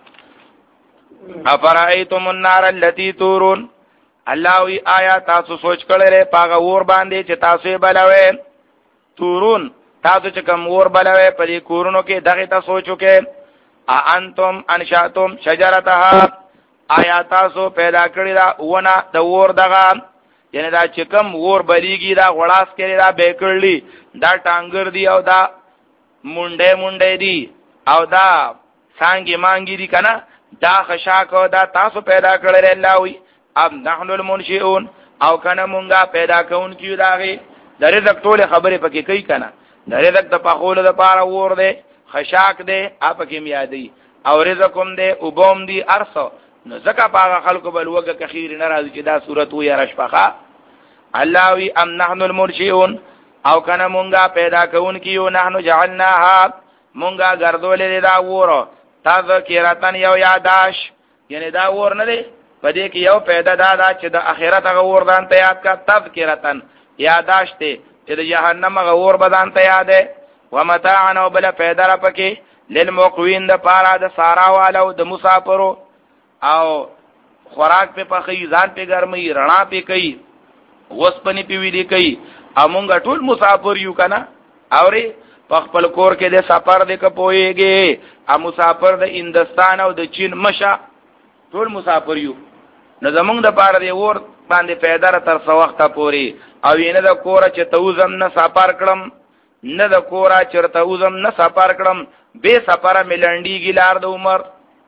افرایتم النار التي تورون الله وی آیا تاسو سوچ کړئ پاغه ور باندې چې تاسو بلوي تورون تاسو چې کوم ور بلوي په دې کورونو کې دغه تاسو سوچو کې ا انتم انشاتم شجرتها آیا تاسو پیدا کړی دا ونه د ور دغه یعنی دا چې کوم ور بلیږي دا غړاس کړي دا بیکړلی دا ټانګر دی او دا مونډه مونډه دی او دا څنګه مانګي دی کنه دا خشاک او دا تاسو پیدا کړل الله وی اب نحن المنشئون او کنه مونږه پیدا کون کیو داغه د رزق ټول خبره پکې کوي کنه د رزق د پخول د پاره ور دی خشاک دی اپ کې میادي او رزقوم دی وبوم دی ارسو نو زکه پاغه خلکو بل وګه کخیر ناراضی چې دا صورت وي رشفقه الله وی ام نحن المنشئون او کنه مونږه پیدا کون کیو نحنو جعلناها مونږه ګرځولې دا ور تذکرتن یو یاداش یعنی دا ور نه دی پدې کې یو پیدا دا دا چې د اخرت غور دان ته یاد کا تذکرتن یاداش ته چې د جهنم غور بدان ته یاد و متاعن او بل پیدا را پکې للمقوین د پارا د سارا والو د مسافرو او خوراک په پخې ځان په ګرمي رڼا په کوي وسپنی په ویلي کوي امونګه ټول مسافر یو کنه اوري په خپل کور کې د سفر د کپويږي ا مسافر د هندستان او د چین مشا ټول مسافر یو نو زمونږ د پاره دی ور باندې پیدا تر څو وخت پوري او ینه د کور چې توزم نه سفر کړم نه د کور چې توزم نه سفر کړم به سفر ملنډي ګلار د عمر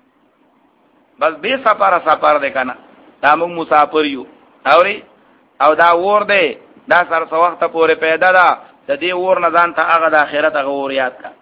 بس به سفر سفر دی کنه دا موږ مسافر یو اوري او دا ور دی دا سر څو وخت پوري پیدا ده د دې ور نه ځان ته هغه د آخرت هغه ور یاد کا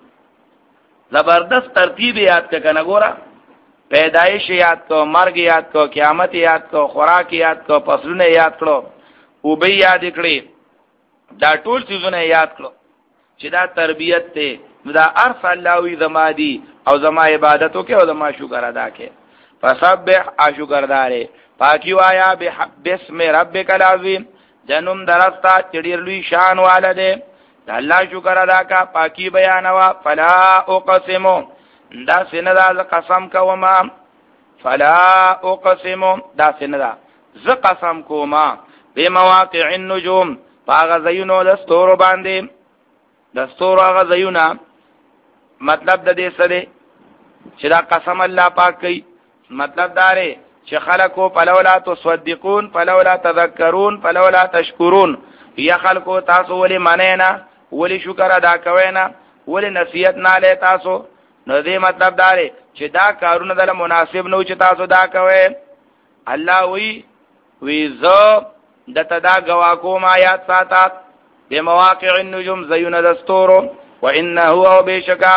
زبردست ترتیب یاد کا کنه ګوره پیدایش یاد کو مرګ یاد کو قیامت یاد کو خوراک یاد کو فصلونه یاد کړو او به یاد کړی دا ټول چیزونه یاد کړو چې دا تربیت ته دا ارس الله وی زما دی او زما عبادتو کې او زما شکر ادا کې فسبح اشکردارې پاکی وایا بسم ربک العظیم جنم درستا چډیر لوی شان والده الله شکر ادا کا پاکی بیانوا فلا اقسم دا سندا ز قسم کوما فلا اقسم دا سندا ز قسم کوما بمواقع النجوم باغ زینو د ستورو باندې د ستورو هغه زیونه مطلب د دې سره چې دا قسم الله پاک کوي مطلب داره چې خلقو فلولا تصدقون فلولا تذکرون فلولا تشکرون یا خلقو تاسو ولی منینا ولی شکر ادا کوینا ولی نصیحت نه لې تاسو نو دې مطلب داره چې دا کارونه دله مناسب نو چې تاسو دا کوي الله وی وی زو د تدا غوا کوم آیات ساتات به مواقع النجوم زیون دستورو وانه هو بشکا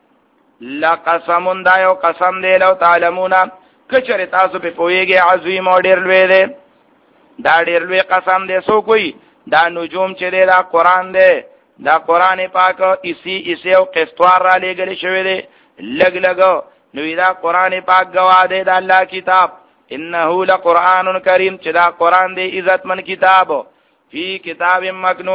لقسم دا یو قسم دی لو تعلمون کچره تاسو په پويږي عظیم او ډیر لوی دی دا ډیر لوی قسم دی سو کوئی دا نجوم چې دی دا قران دی دا قران پاک اسی اسی او قسطوار را لګل شوی دی لګ لګ نو دا قران پاک گواه دی دا الله کتاب انه لقران کریم چې دا قران دی عزت من کتاب فی کتاب مکنون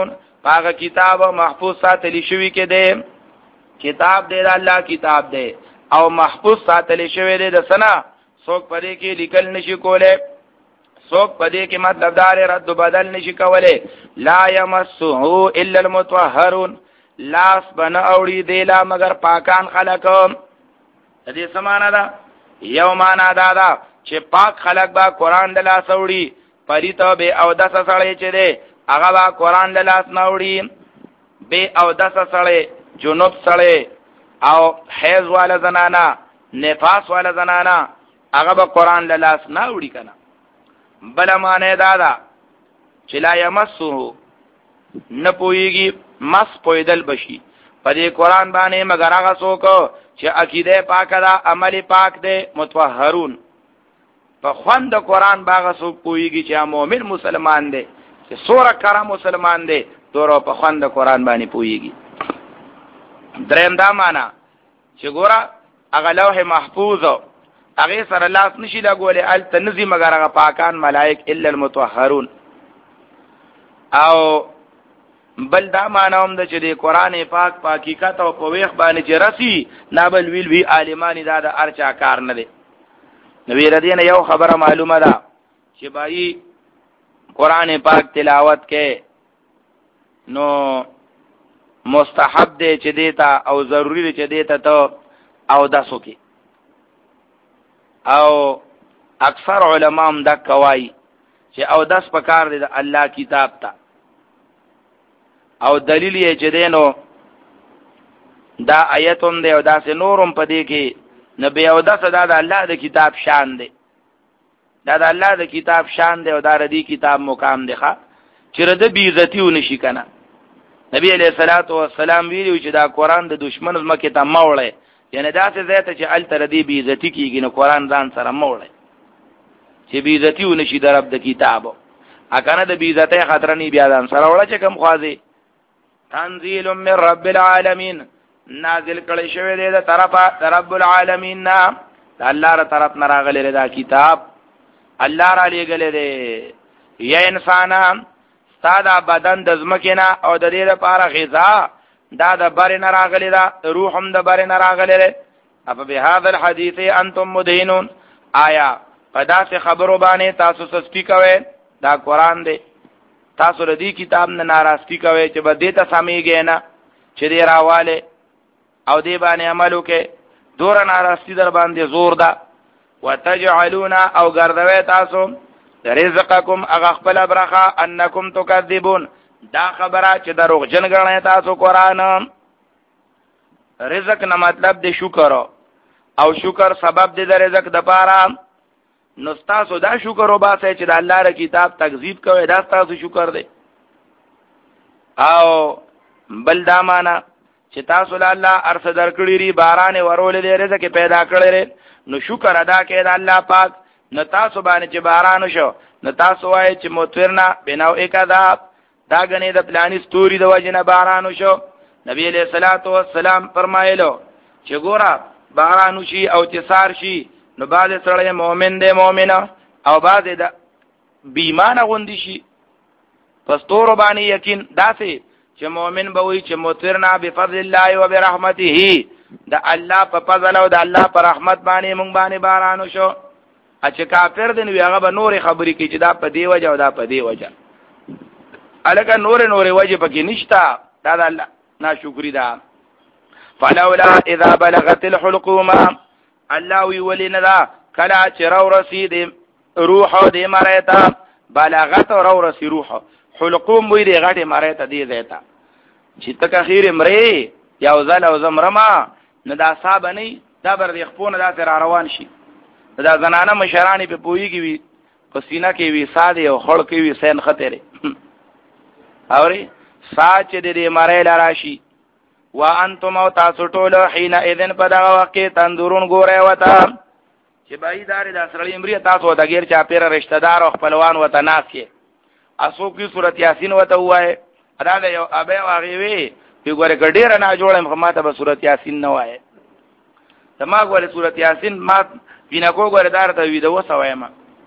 هغه کتاب محفوظ ساتلی شوی کې دی کتاب دی د الله کتاب دی او محفوظ ساتلی شوی دی د سنا څوک پدې کې لیکل نشي کوله څوک پدې کې مطلب دار رد بدل نشي کوله لا یمسه الا المطهرون لاس بنا اوړي دی لا مگر پاکان خلق دې سمانه ده یو معنا دا ده چې پاک خلق با قران د لاس اوړي پریته به او د سړی چې دی هغه با قران د لاس نه اوړي به او د سړی جنوب سړی او حیض والا زنانا نفاس والا زنانا هغه به قران د لاس نه اوړي کنه بل معنی دا ده چې لا یمسه نه پويږي مس پویدل بشي په دې قران باندې مگر هغه څوک چې عقیده پاک ده عمل پاک ده متطهرون په خوند قران باغه څوک پويږي چې مؤمن مسلمان دی چې سوره کرام مسلمان دی دورو په خوند قران باندې پويږي دریم دا معنا چې ګوره هغه لوح محفوظ هغه سره لاس نشي لګولې ال تنزي مگر هغه پاکان ملائک الا المتطهرون او بل دا معنا هم د چې د قران پاک په حقیقت او په ویخ باندې چې رسی نابل ویل وی عالمانی دا د ارچا کار نه دی نبی ردینا یو خبره معلومه ده چې بای قران پاک تلاوت کې نو مستحب دی چې دیتا او ضروری دی چې دیتا ته او داسو کې او اکثر علما هم دا کوي چې او داس په کار دی د الله کتاب ته او دلیل یې چې دینو دا آیتون دی او دا سه نورم پدې کې نبی او دا صدا د الله د کتاب شان دی دا د الله د کتاب شان دی او دا ردی کتاب مقام دی ښا چې رد بی عزتی و نشي کنه نبی علیہ الصلوۃ والسلام ویلو چې دا قران د دشمن زمکه ته موړې یعنی دا څه زیاته چې ال تر دې بی عزتی کیږي نو قران ځان سره موړې چې بی عزتی و نشي د رب د کتابو اګه نه د بی عزتی خطر نه بیا ځان سره وړه چې کم خوازي تنزيل من رب العالمين نازل کړي شوی دی د طرفه رب العالمین نا الله را طرف نه راغلی دا کتاب الله را لېګلې دی یا انسان ستاده بدن د زمکینا او د دې لپاره غذا دا د بر نه راغلی دا روح هم د بر نه راغلی دی اپ به هاذا الحديث انتم مدهنون آیا پدا سے خبرو باندې تاسو سستی کوئ دا قران دی تاسو ردی کتاب نه ناراضی کوي چې بده ته سميږي نه چې دی راواله او دی باندې عملو کې دور ناراضی در باندې زور ده وتجعلون او ګرځوي تاسو رزقکم اغخبل برخه انکم تکذبون دا خبره چې دروغ جن غړنه تاسو قران رزق نه مطلب دی شکر او شکر سبب دی د رزق د پاره نو تاسو دا شکر وباسئ چې د الله ر کتاب تکذیب کوي دا تاسو شکر دی او بل دا معنا چې تاسو له الله ارث درکړي ری باران ورول دی رزق پیدا کړی نو شکر ادا کړئ د الله پاک نو تاسو باندې چې باران شو نو تاسو وایي چې متورنا بناو اکذاب دا غنی د پلانې ستوري د وجنه باران شو نبی علیہ الصلوۃ والسلام فرمایلو چې ګورا باران شي او چې سار شي نو بعد سره مؤمن دی مؤمنه او بعد د بیمانه غوندي شي پستور باندې یقین داسې چې مؤمن به وي چې مترنا بفضل الله وبرحمته د الله په فضل او د الله په رحمت باندې مونږ باندې باران شو چې کافر دی نو هغه به نور خبرې کوي چې دا په دی وجه او دا په دی وجه الګا نور نور وجه پکې نشتا دا د الله ناشکری ده فلولا اذا بلغت الحلقوم الله وی ولنا دا کلا چې رو رسید روح دې مریتا بلغت رو رسی روح حلقوم وی دې غټه مریتا دې زیتا چې تک اخیر مری یا وزل او زمرما نه دا صاحب نه دا بر دې خپونه دا تر روان شي دا زنانه مشرانی په پویږي وی پسینه کې وی ساده او خړ کې وی سین خطرې اوري ساچ دې مری لراشي وانتم او تاسو ټول حين اذن په دغه وخت کې تندورون ګورې وتا چې بایدار د اسرائیل امریه تاسو د غیر چا پیر رشتہ دار او خپلوان وته ناس کې اسو کی سورۃ یاسین وته وای ادا له یو ابه واغي وی په ګوره ګډیر نه جوړم خماته به سورۃ یاسین نه وای تما ګوره سورۃ یاسین ما بنا کو ګوره دار ته وی د وسوایم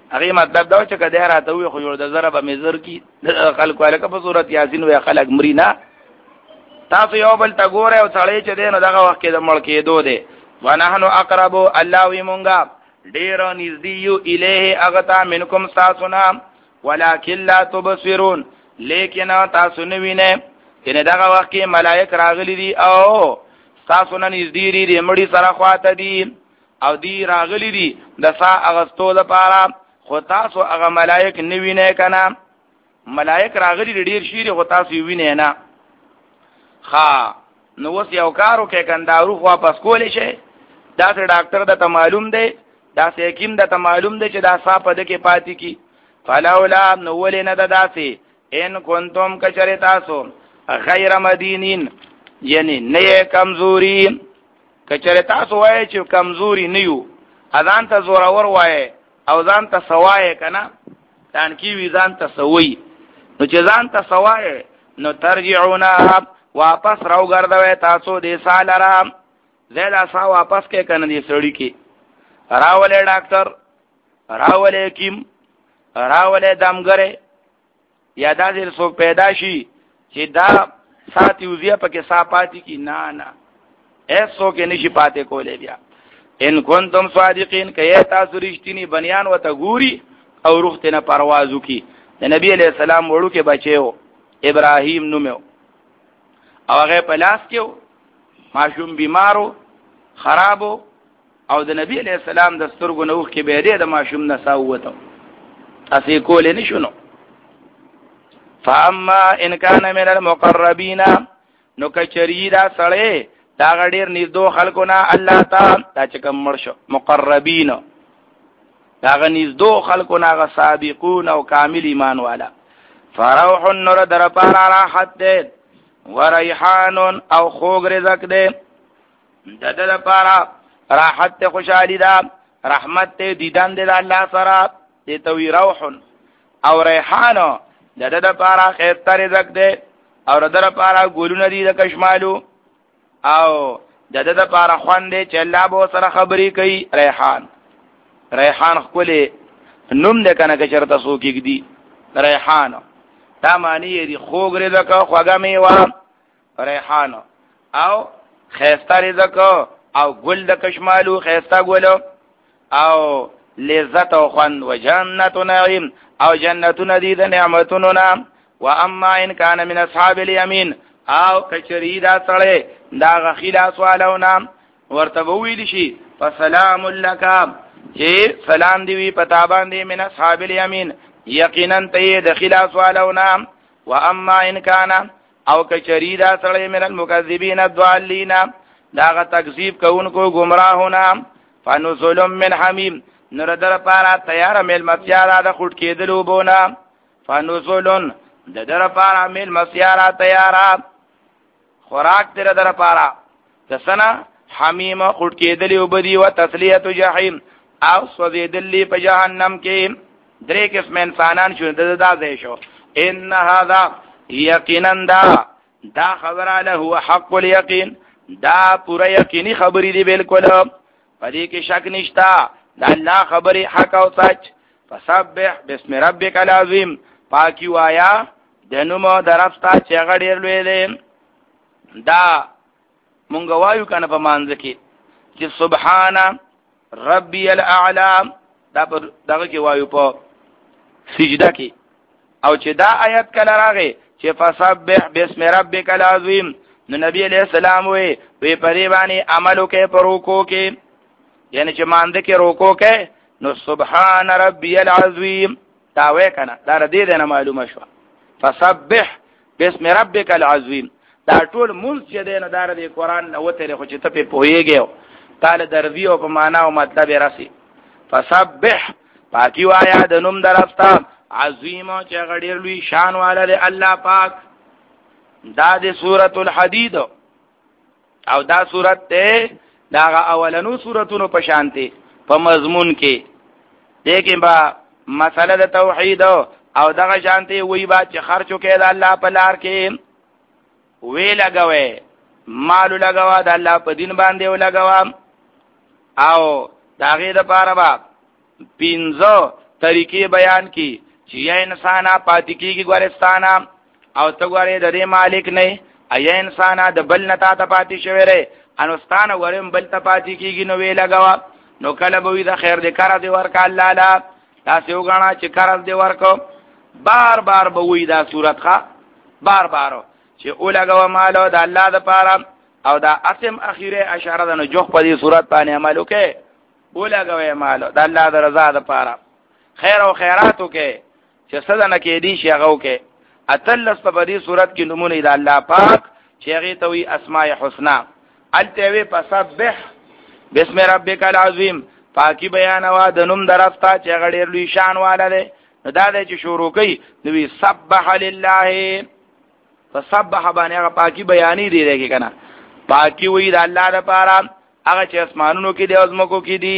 هغه مطلب دا چې کده راته وي خو جوړ د زره به مزر کی خلکو الکه په صورت یاسین وی خلک مرینا تاسو یو بل تا ګوره او څړې چې دین دغه وخت کې د مړ کېدو دی ونحنو اقرب الله وی مونږه ډیر نږدې یو الیه اغتا منکم تاسونا ولکن لا تبصرون لیکن تاسو نه وینئ کنه دغه وخت کې ملائک راغلي دي او تاسو نه نږدې دي مړي سره خواته دي او دی راغلي دي د سا اغستو لپاره خو تاسو هغه ملائک نه وینئ کنه ملائک راغلي ډیر شي خو تاسو وینئ نه ها نو وس یو کارو کې کندارو واپس کولې شي دا ته ډاکټر د ته معلوم دی دا سه حکیم د ته معلوم دی چې دا صاحب د کې پاتې کی فلولا نو ولنه د داسي ان کنتم کچری تاسو غیر مدینین یعنی نه کمزوري کچری تاسو وای چې کمزوري نه یو اذان ته زور اور وای او ځان ته سوای کنه تانکی وی ځان ته سوي نو چې ځان ته سوای نو ترجعونا واپس راو ګرځوي تاسو دې سالرا زیاده سا واپس کې کنه دې سړی کې راولې ډاکټر راولې حکیم راولې دمګره یا دا دې سو پیدا شي چې دا ساتي وزیا پکې صاحباتي کی نه نه ایسو کې نشي پاتې کولې بیا ان کنتم صادقین کای تاسو رښتینی بنیان وته ګوري او روخته نه پروازو کی د نبی علیہ السلام وړو کې بچو ابراهیم نومو او هغه پلاس کېو ماشوم بیمارو خرابو او د نبی علیہ السلام د سترګو نوخ کې به دې د ماشوم نساو وته اسی کولې نشونو فاما ان کان من المقربین نو کچری دا سړی دا غډیر نږدې خلکو نه الله تعالی دا چې کوم مرشو مقربین دا غنږدې خلکو نه غ سابقون او کامل ایمان والا فروح النور در پر راحت دې وريحان او خوږ رزق دې د دې لپاره راحت خوشالي دا رحمت دې دیدن دې الله سره دې توي روح او ریحان د د د پارا خیستر رزق دے او د د پارا ګلونه دي د کشمالو او د د د پارا خوان دے چې الله به سره خبري کوي ریحان ریحان خپل نوم دې کنه چې چرته سو کې دي ریحان دا معنی دی خوږ رزق خوږه میوه ریحان او خیستر رزق او ګل د کشمالو خیستا ګل او لذت او خوان و جنت نعیم او جنتون دی د نعمتونو نام و اما ان کان من اصحاب الیمین او کچری دا سړی دا غخیلا سوالو نام ورته ویل شي فسلام لک چې سلام دی وی پتا باندې من اصحاب الیمین یقینا ته د خلا سوالو نام و اما ان کان او کچری دا سړی من المکذبین الضالین دا غ تکذیب کوونکو گمراهونه فنزل من حمیم نور در پارا تیار میل مسیارا دا خود کېدلو بونا فنزلن د در پارا میل مسیارا تیارا خوراک تیر در پارا تسنا حمیم خود کېدلو بدی و تسلیت جحیم او سوزیدلی پا جہنم کی درې قسم انسانان شو د دا ځای شو ان هذا یقینا دا دا خبر له حق الیقین دا پورا یقینی خبری دی بالکل پدې کې شک نشتا دا الله خبری حق او سچ فسبح بسم ربک العظیم پاکی وایا دنومو درفتا چې غډیر لوی دی دا مونږ وایو کنه په مانځ کې چې سبحان ربی الاعلى دا په دغه کې وایو په سجده کې او چې دا آیت کله راغی چې فسبح بسم ربک العظیم نو نبی علیہ السلام وی وی پری باندې عملو کې پروکو کې یعنی چې مانده کې روکو کې نو سبحان ربی العظیم دا وې کنه دا ردی نه معلومه شو فسبح بسم ربک العظیم دا ټول مونږ چې دینه دار دی قران نو ته خو چې ته په پوهیږي تعالی دروی او په معنا او مطلب راسي فسبح پاکی وایا د نوم درفتا عظیم او چې غډیر لوی شان والا دی الله پاک دا د سورۃ الحدید او دا سورۃ ته دا اولنو سوراتونو په شانته په مضمون کې دیکھیں با مسله د توحید او دغه شانته وی با چې خرچو کې د الله په لار کې وی لګوي مال لګوا د الله په دین باندې و لګوا او داغه د پاره با پینځو طریقې بیان کی چې یا انسان پاتې کیږي ګورستانه او ته ګورې د دې مالک نه ایا انسان د بل نتا ته پاتې شوی ری انستانه ورم بل ته پاتې کیږي نو وی لګوا نو کله به د خیر دې کار دې ورک الله لا تاسو وګڼه چې کار دې ورکو بار بار به وی دا صورت ښه بار بار چې اولګوا مالو د الله د پاره او دا اسم اخیره اشاره ده نو جوخ په دې صورت باندې عمل وکې اولګوا مالو د الله د رضا د پاره خیر او خیراتو کې چې صدنه کې دي شي هغه کې اتلس په دې صورت کې نمونه د الله پاک چې هغه ته وی اسماء الحسنا التوی فسبح بسم ربک العظیم پاکی بیان وا د نوم درفتا چې غړي لوی شان واله ده دا د چې شروع کوي نو سبح لله فسبح باندې هغه پاکی بیانې دی دی کنه پاکی وی د الله لپاره هغه چې اسمانونو کې دی ازمکو کې دی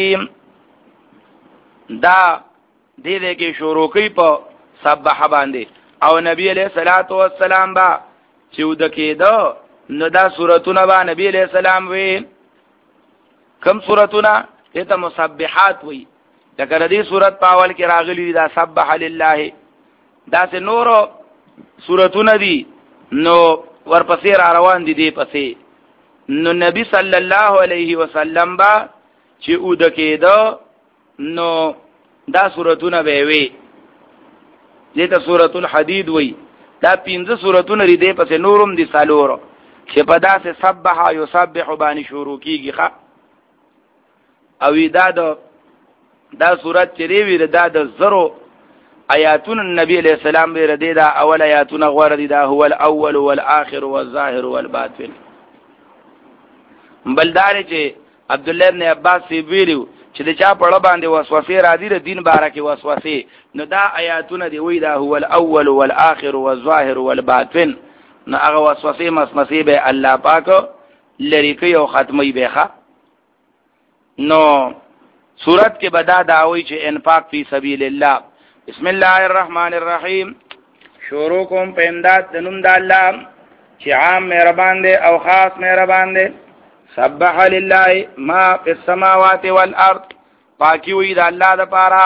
دا دې دې کې شروع کوي په سبح باندې او نبی علیہ الصلوۃ والسلام با چې ود کېدو نو دا سورتونه با نبی علیہ السلام وی کم سورتونه ته مسبحات وی لکه دې سورت پاول کې راغلی دا سبح لله دا سه نور سورتونه دي نو ورپسې را روان دي دې پسې نو نبی صلی الله علیه وسلم با چې ود کېدو نو دا سورتونه به وی دته سورۃ الحدید وی دا پنځه سورتونه لري پس نورم دي سالور چې په داسې سبح یسبح باندې شروع کیږي ښا او دا د دا سورۃ چې وی دا د زرو آیاتون النبی علیہ السلام به ردی دا اول آیاتون غوړ دي دا هو الاول والآخر والظاهر والباطن بلدار چې عبد الله ابن عباس سی ویلو چې د چا په لبا باندې وسوسه راځي د دین بارکه وسوسه نو دا آیاتونه دی وی دا هو الاول والآخر والظاهر والباطن نو هغه وسوسه مسمسه به الله پاک لری کوي او ختمي به ښه نو سورت کې بدا داوي چې انفاق فی سبیل الله بسم الله الرحمن الرحیم شروع کوم په امداد د نوم د الله چې عام مهربان دی او خاص مهربان دی سبح لله ما فی السماوات والارض پاکی وی د الله د پاره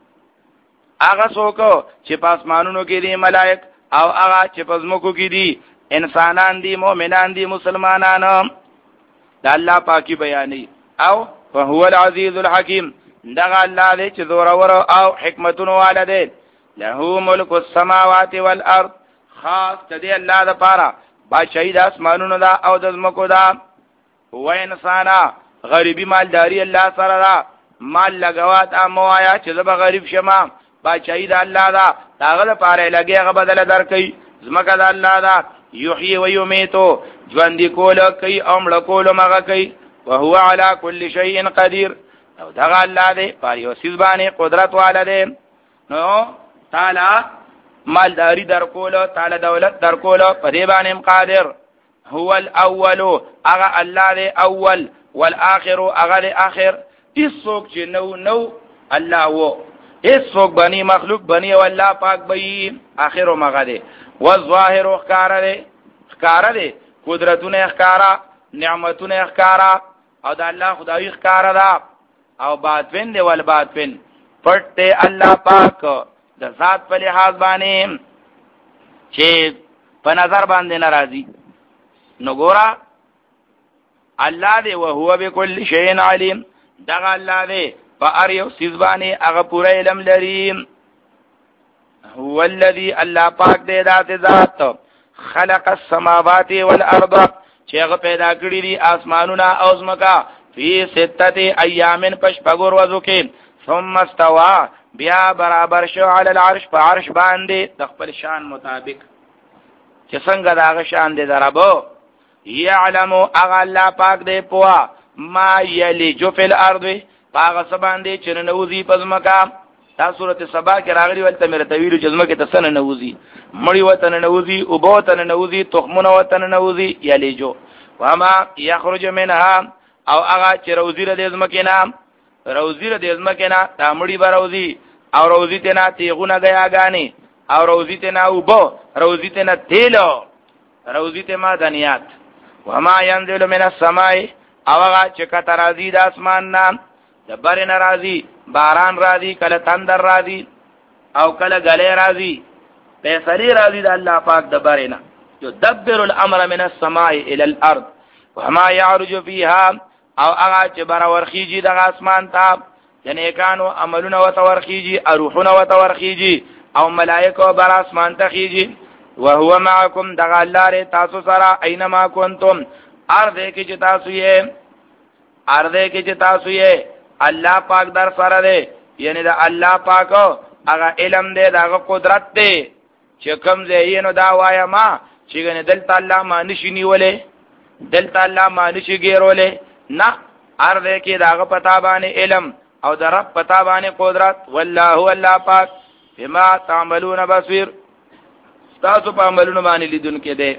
هغه څوک چې په اسمانونو کې دي ملائک او هغه چې په زمکو کې دي انسانان دي مؤمنان دي مسلمانان د الله پاکی بیانې او فهو العزیز الحکیم دغه الله دې چې زور ور او حکمتونو والده له ملک السماوات والارض خاص دې الله د پاره بادشاہي د اسمانونو دا او د زمکو دا و انسانا غریبی مالداری الله سره دا مال لګوات اموایا چې زب غریب شمه بادشاہي د الله دا داغه لپاره لګي هغه بدل درکې زمکه د الله دا یحیی و یمیتو ژوند کول کوي او مړ کول مغه کوي وهو على كل شيء قدير او دغه الله دې پاره سیز باندې قدرت والده نو تعالی مالداری در کول تعالی دولت در کول په دې باندې قادر هو الاول اغه الله دې اول والآخر اغه دې اخر هیڅوک چې نو نو الله وو هیڅوک بني مخلوق بني او الله پاک به اخر مغه دې والظاهر اخکار دې اخکار دې قدرتونه اخکارا نعمتونه اخکارا او د الله خدای اخکارا دا او باطن دی ول باطن پټه الله پاک د ذات په لحاظ باندې چې په نظر باندې ناراضي نو ګورا الله دی او هو بكل شيء عليم دغه الله دی په ار یو سیز باندې هغه پوره علم لري هو الذي الله پاک دی ذات ذات خلق السماوات والارض چې هغه پیدا کړی دي اسمانونه او زمکا فی ستته ایامن پش پګور وځو کې ثم استوى بیا برابر شو علی العرش په عرش باندې د خپل شان مطابق چې څنګه داغه شان دي دربو یعلم اغه الله پاک دې پوا ما یلج فی الارض پاغه سباندې چې نوځي پزمکا دا سورته سبا کې راغلی ولته مې تویل جزمکه ته سن نوځي مړی وطن نوځي او بوتن نوځي تخمونه وطن نوځي یلیجو وما یخرج منها او هغه چې روزي له زمکه نام روزي له زمکه نه دا مړی بروزي او روزي ته نه تیغونه غیاګانی او روزي ته نه وبو روزي ته نه تیلو روزي ته ما دنیات وما ينزل من السماء او هغه چې کتر ازي د اسمان نام د بر ناراضي باران راضي کله تندر راضي او کله غلې راضي فیصله راضي د الله پاک د بارنا يدبر الامر من السماء الى الارض وما يعرج فيها او هغه چې بار ورخیږي د اسمان ته یعنی کانو عملونه وتورخیږي روحونه وتورخیږي او ملائکه بار اسمان ته خيږي وهو معكم دغه الله تاسو سره اينما كنتم ارده کې چې تاسو یې ارده کې چې تاسو یې الله پاک در سره دی یعنی دا الله پاک هغه علم دی دا قدرت دی چې کوم ځای نو دا وایا ما چې ګنه دلته الله ما نشي نیولې دلته الله ما نشي ګیرولې نه ارده کې دا پتا باندې علم او در رب پتا باندې قدرت والله هو الله پاک بما تعملون بصير تاسو په عملونو باندې لیدونکو دی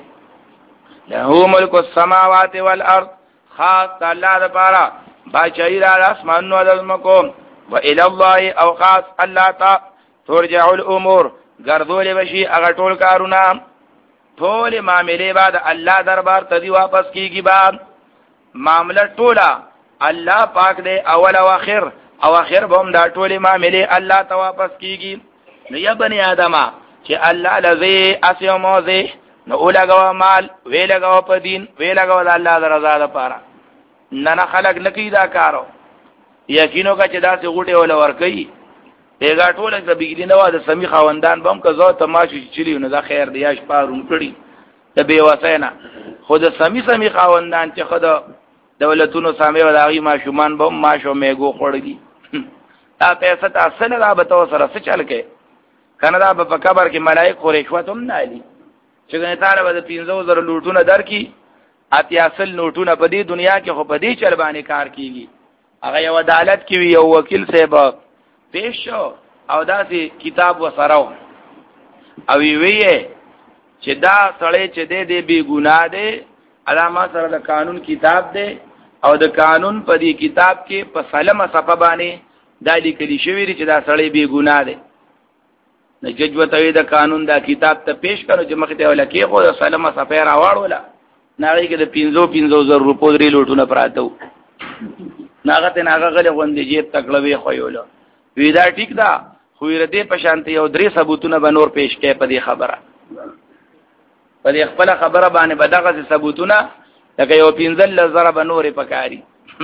له ملک السماوات والارض خاص الله د پاره باچای را اسمانو او زمکو و الى الله او خاص الله تا ترجع الامور ګرځول بشي هغه ټول کارونه ټول معاملې بعد الله دربار ته دی واپس کیږي بعد معاملې ټوله الله پاک دی اول او اخر او اخر به دا ټول معاملې الله ته واپس کیږي نو یا بنی آدمه چې الله لذي اسموزه نو اولګو مال ویلګو په دین ویلګو د الله رضا لپاره نه نه خلق نکی دا کارو یقینو کا چې دا سه غوټه ولا ور کوي پیغا ټول د بجلی نو د سمی خوندان بم که زو تماشي چلی نو دا خیر دی اش پارون کړي ته به وسینا خود سمی سمی خوندان چې خود دولتونو سامي وداغي ما شومان بم ما شو میګو خړګي تا پیسې تاسو نه به تو سره څه چل کې کنه دا په قبر کې ملائک خو رشوت هم نه علي چې ګنې تعالی به پنځه زره لوټونه درکې اتیا اصل نوټونه په دې دنیا کې خو په دې چل باندې کار کیږي هغه یو عدالت کې یو وکیل صاحب پیش شو او داسې کتاب وسراو او وی چې دا سړی چې دې دې بی ګناه دی علامه سره د قانون کتاب دی او د قانون په دې کتاب کې په سلمه صفه باندې دا لیکل شوی دی چې دا سړی بی ګناه دی نه جج وته د قانون دا کتاب ته پیش کړو چې مخ ته ولکه خو د سلمه صفه راوړوله ناغي کې د پنځو پنځو زر روپو درې لوټونه پراته ناغه ته ناغه غلې غوندې جیب تکړوي خویولو وی دا ټیک دا خو ورته په شانتي یو درې ثبوتونه به نور پیش کړي په دې خبره په دې خپل خبره باندې بدغه ثبوتونه لکه یو پنځل زره به نورې پکاري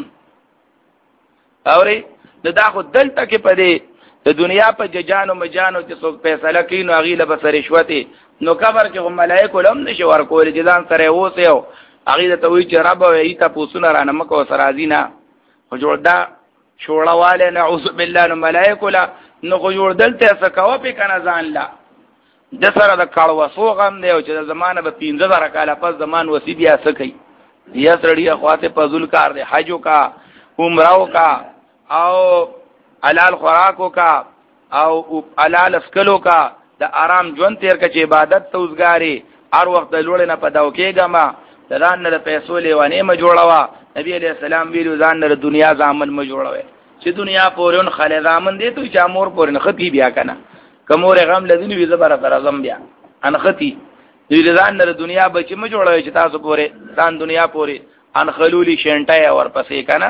اوري دا خو دلته کې په دې د دنیا په ججانو مجانو چې څوک فیصله کوي نو هغه له بس رشوتي نو قبر کې هم ملائکه لم نشي ورکول چې ځان سره ووسه هغه ته وی چې رب وي ته پوسونه رانه مکو سره ازینا خو جوړ دا شوړواله نعوذ بالله نو ملائکه لا نو خو جوړ دلته څه کوي په کنه ځان لا د سره د کاړو وسوغم دی او چې د زمانه به پنځه زره کاله پس زمان وسی بیا څه کوي یا سړی اخواته فضل کار دی حجو کا عمره کا او حلال خوراکو کا او حلال اسکلو کا د آرام ژوند تیر کچ عبادت توزګاری هر وخت لوړ نه پداو کېګه ما ځان نه پیسو لیوانه ما جوړوا نبی علیہ السلام ویلو ځان نه دنیا ځامن ما جوړوي چې دنیا پورون خل ځامن دی ته چا مور پورن ختی بیا کنه کومور غم لذین وی زبر تر اعظم بیا ان ختی دې ځان نه دنیا بچ ما جوړوي چې تاسو پوره ځان دنیا پوره ان خلولی شنټه اور پسې کنه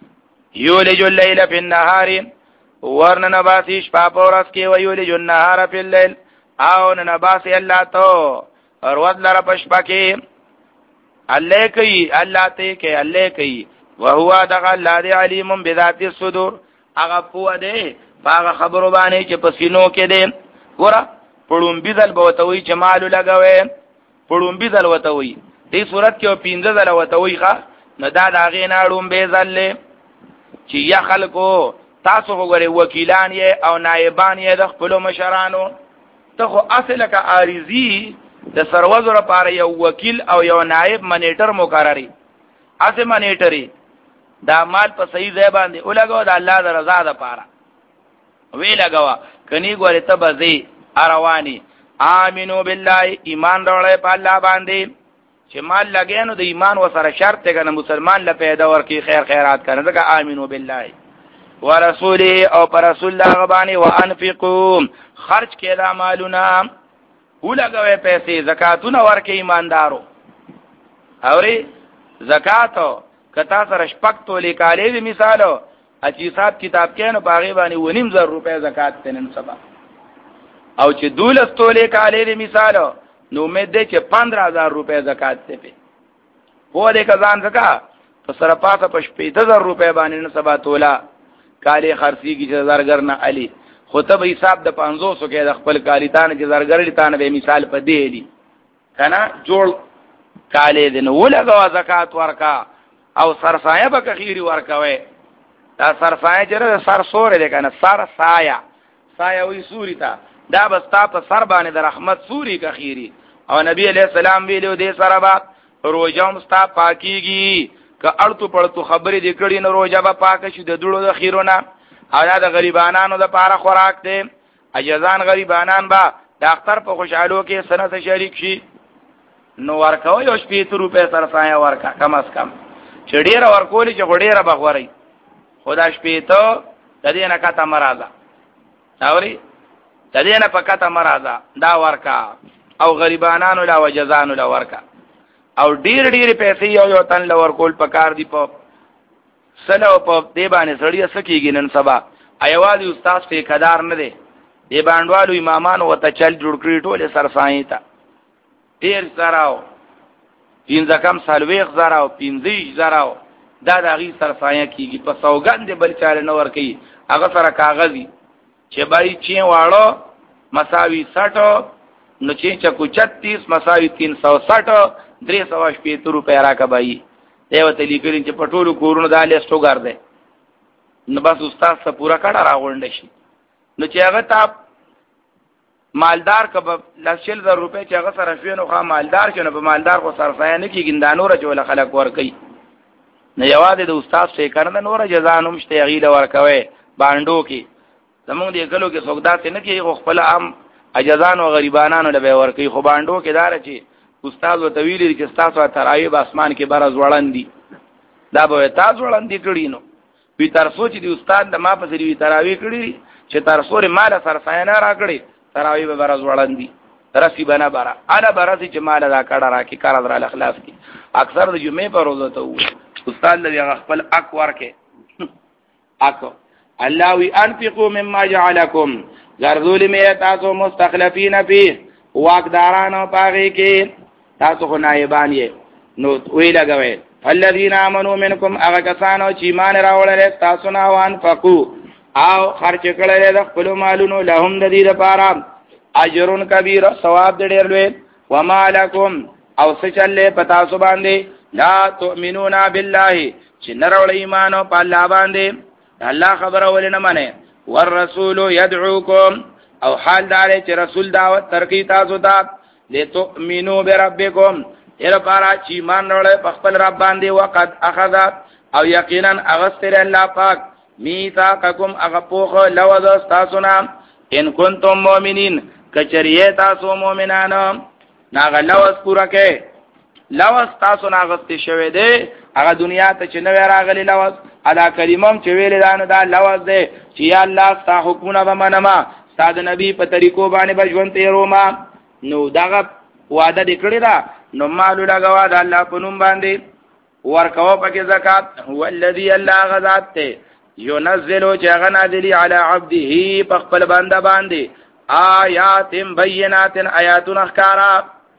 یولج الليل فی النهار ورن نباسیش پاپورس کی ویولج النهار فی الليل او نباسی الله تو روز لرا پشپکی الله کوي الله ته کوي الله کوي وهو دغ الله دی علیم بذات الصدور هغه پوه دی هغه خبرو باندې چې پسینو کې دی ګوره پړوم بيدل بوتوي چې مالو لګوي پړوم بيدل وتوي دې صورت کې پینځه زله وتوي ښا نه دا داغې ناړوم به ځلې چې یا خلکو تاسو وګورئ وکیلان یې او نائبان یې د خپل مشرانو ته خو اصله کا عارضی د سروزر لپاره یو وکیل او یو نائب منیټر مقرري اسه منیټري دا مال په صحیح ځای باندې ولګو د الله د رضا لپاره وی لګوا کني ګورې ته بزي ارواني امنو بالله ایمان راوړې په الله باندې چې مال لګینو د ایمان وسره شرط دی کنه مسلمان له پیدا ورکی خیر خیرات کنه ځکه امنو بالله ورسوله او پر رسول الله غبانی وانفقوا خرج کړه د مالونه ولګوي پیسې زکاتونه ورکې ایماندارو اوري زکات کتا سره شپک تولې کالې مثالو اچي حساب کتاب کینو پاغي باندې ونیم زر روپے زکات تنن سبا او چې دولس تولې کالې مثال نو امید ده چې پندرہ هزار روپے زکات ته په هو دې کزان زکات په سره پاته په شپږ هزار روپے باندې سبا تولا کالې خرڅي کی چې زرګر نه علي خو ته به حساب د پنځه سو کې د خپل کالیتان چې زرګر لتان به مثال په دی دي کنه جوړ کالې دې نو ولګوا زکات ورکا او سرسایه به کخيري ورکوي دا سرسایه چې سر سورې ده کنه سر سایه سایه وی سوري تا دا بستا په سر باندې د رحمت سوري کخيري او نبی علیہ السلام ویلو دې سره با روزه مستا پاکيږي که اړتو پړتو خبرې دې کړي نو روزه به پاک شي د دړو د خیرونه او دا د غریبانو د پاره خوراک دی اجزان غریبانان با د اختر په خوشحالو کې سنت شریک شي نو ورکو یو شپږ روپے سرسایه ورکا کم از کم چې ډیر ورکول چې ډیر بغوري خدا شپې ته د دې نه کته مرزه اوري د دې نه پکته مرزه دا ورکا او غریبانانو لا وجزانو لا ورکا او ډیر ډیر پیسې یو یو تن لور کول پکار دی په سلو په دی باندې سړی سکیږي نن سبا ایوالي استاد ټیکدار نه دی دی باندوالو امامانو وته چل جوړ کړی ټوله سرسایې تا ډیر زراو پینځه کم سالويخ زراو پینځه زراو دا د غي سرسایې کیږي په سوګند بل چاله نه ور کوي هغه سره کاغذي چې بای چی واړو مساوي ساठ نو چې چکو چھتیس مساوي تین سو ساठ درې سو شپږ روپے راکبای دیو ته لیکل چې پټولو کورونو د لیستو ګرځي نو بس استاد څخه پورا کړه راغونډ شي نو چې هغه تا مالدار کب لشل زر روپے چې هغه سره شوی خو مالدار شنه په مالدار خو سرسایه نه کیږي د نور چې خلک ور کوي نه یوازې د استاد څخه کنه نور جزانوم شته غیله ور کوي باندو کې زمونږ دې کلو کې سوګدا ته نه کیږي خپل عام اجزان او غریبانانو له ور کوي خو باندو کې دار چې استاد وتویل چې تاسو ترایب په اسمان کې برز وړاندې دا به تاسو وړاندې کړی نو وی تر سوچ دی استاد د ما په سری وی تراوی کړی چې تر سورې مال سرسایه نه را کړی تراوی به برز وړاندې رسی بنا برا انا برسی چې مال دا کړه را کې کار در اخلاص کی اکثر د جمعې پر روزه ته و استاد لږ خپل اک ورکه اک الله وی انفقوا مما جعلکم غرذول می تاسو مستخلفین فيه واقدارانو پاغي کې تاسو خو نایبان یې نو وی لګوي الذين امنوا منكم اغه کسانو چې ایمان راوړل تاسو نه وان فقو او خرچ کړل د خپل مالونو لهم د دې لپاره اجرون کبیر ثواب ډېر لوی وما لكم او سچلې پتا سو باندې لا تؤمنون بالله چې نرول ایمان په الله باندې الله خبره ولنه منه والرسول يدعوكم او حال دار چې رسول دعوت ترکی تاسو ته لتؤمنوا بربكم یر پارا چې ایمان وروړي په خپل رب باندې وقد اخذ او یقینا اغستر الله پاک میثاقکم اغپوخ لوذ تاسو نام ان کنتم مؤمنین کچریه تاسو مؤمنانو ناغه لوذ پورا کې لوذ تاسو ناغست شوه دی هغه دنیا ته چې نو راغلی لوذ ادا کلمم چې ویل دانو دا لوذ دی چې یا الله ستا حکمونه به منما ساده نبی په طریقو باندې بجوان تیروما نو داغه وعده دکړی دا نو مالو لګوا د الله په نوم باندې ورکو پکې زکات هو الذی الله غذات ته ينزل جغنا ذلی علی عبده په خپل بنده باندې آیات بینات آیاتن اخکارا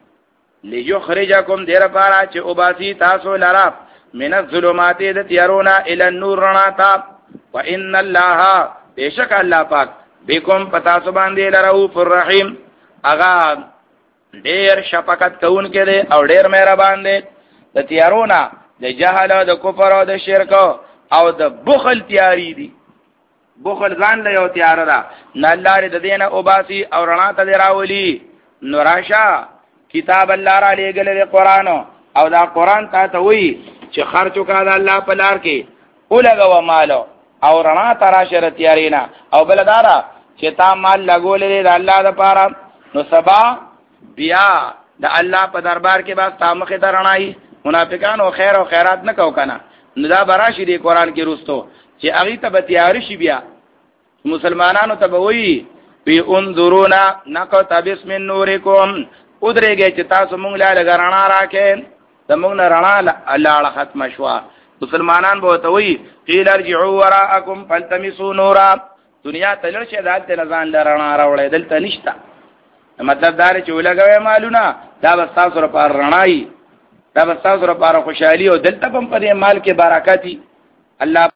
لیخرجکم دیر پارا چې اوباسی تاسو لرا من الظلمات د تیارونا الی النور رناتا وان الله بیشک الله پاک بكم پتا سو باندې لرؤف الرحیم اغا ډیر شفقت کون کې دی او ډیر مهربان دی د تیارونا د جهل او د کفر او د شرک او د بخل تیاری دی بخل ځان له یو تیار را نه الله دې دینه او باسی او رڼا ته راولي نوراشا کتاب الله را لېګل دی قران او دا قران ته ته وی چې خرچو کا د الله په لار کې اولګو مالو او رڼا تراشه تیارینا او بلدارا چې تا مال لګولې د الله د پاره نو سبا بیا د الله په دربار کې با سامخه درنای منافقان او خیر او خیرات نه کو کنه نو دا براشي دی قران کې روستو چې اغه ته بتیار شي بیا مسلمانانو ته وایي بی انظرونا نقط بسم نورکم ادرېږي چې تاسو مونږ له غرنا راکې زمونږ نه رڼا الله ختم شوا مسلمانان به ته وی قیل ارجعوا وراءکم فالتمسوا نورا دنیا تلل شه دالته نزان لرنا راولې دلته نشتا مطلب دا چې ولګوي مالونه دا بس تاسو لپاره رڼای دا بس تاسو لپاره خوشحالي او دلته هم په مال کې برکاتی الله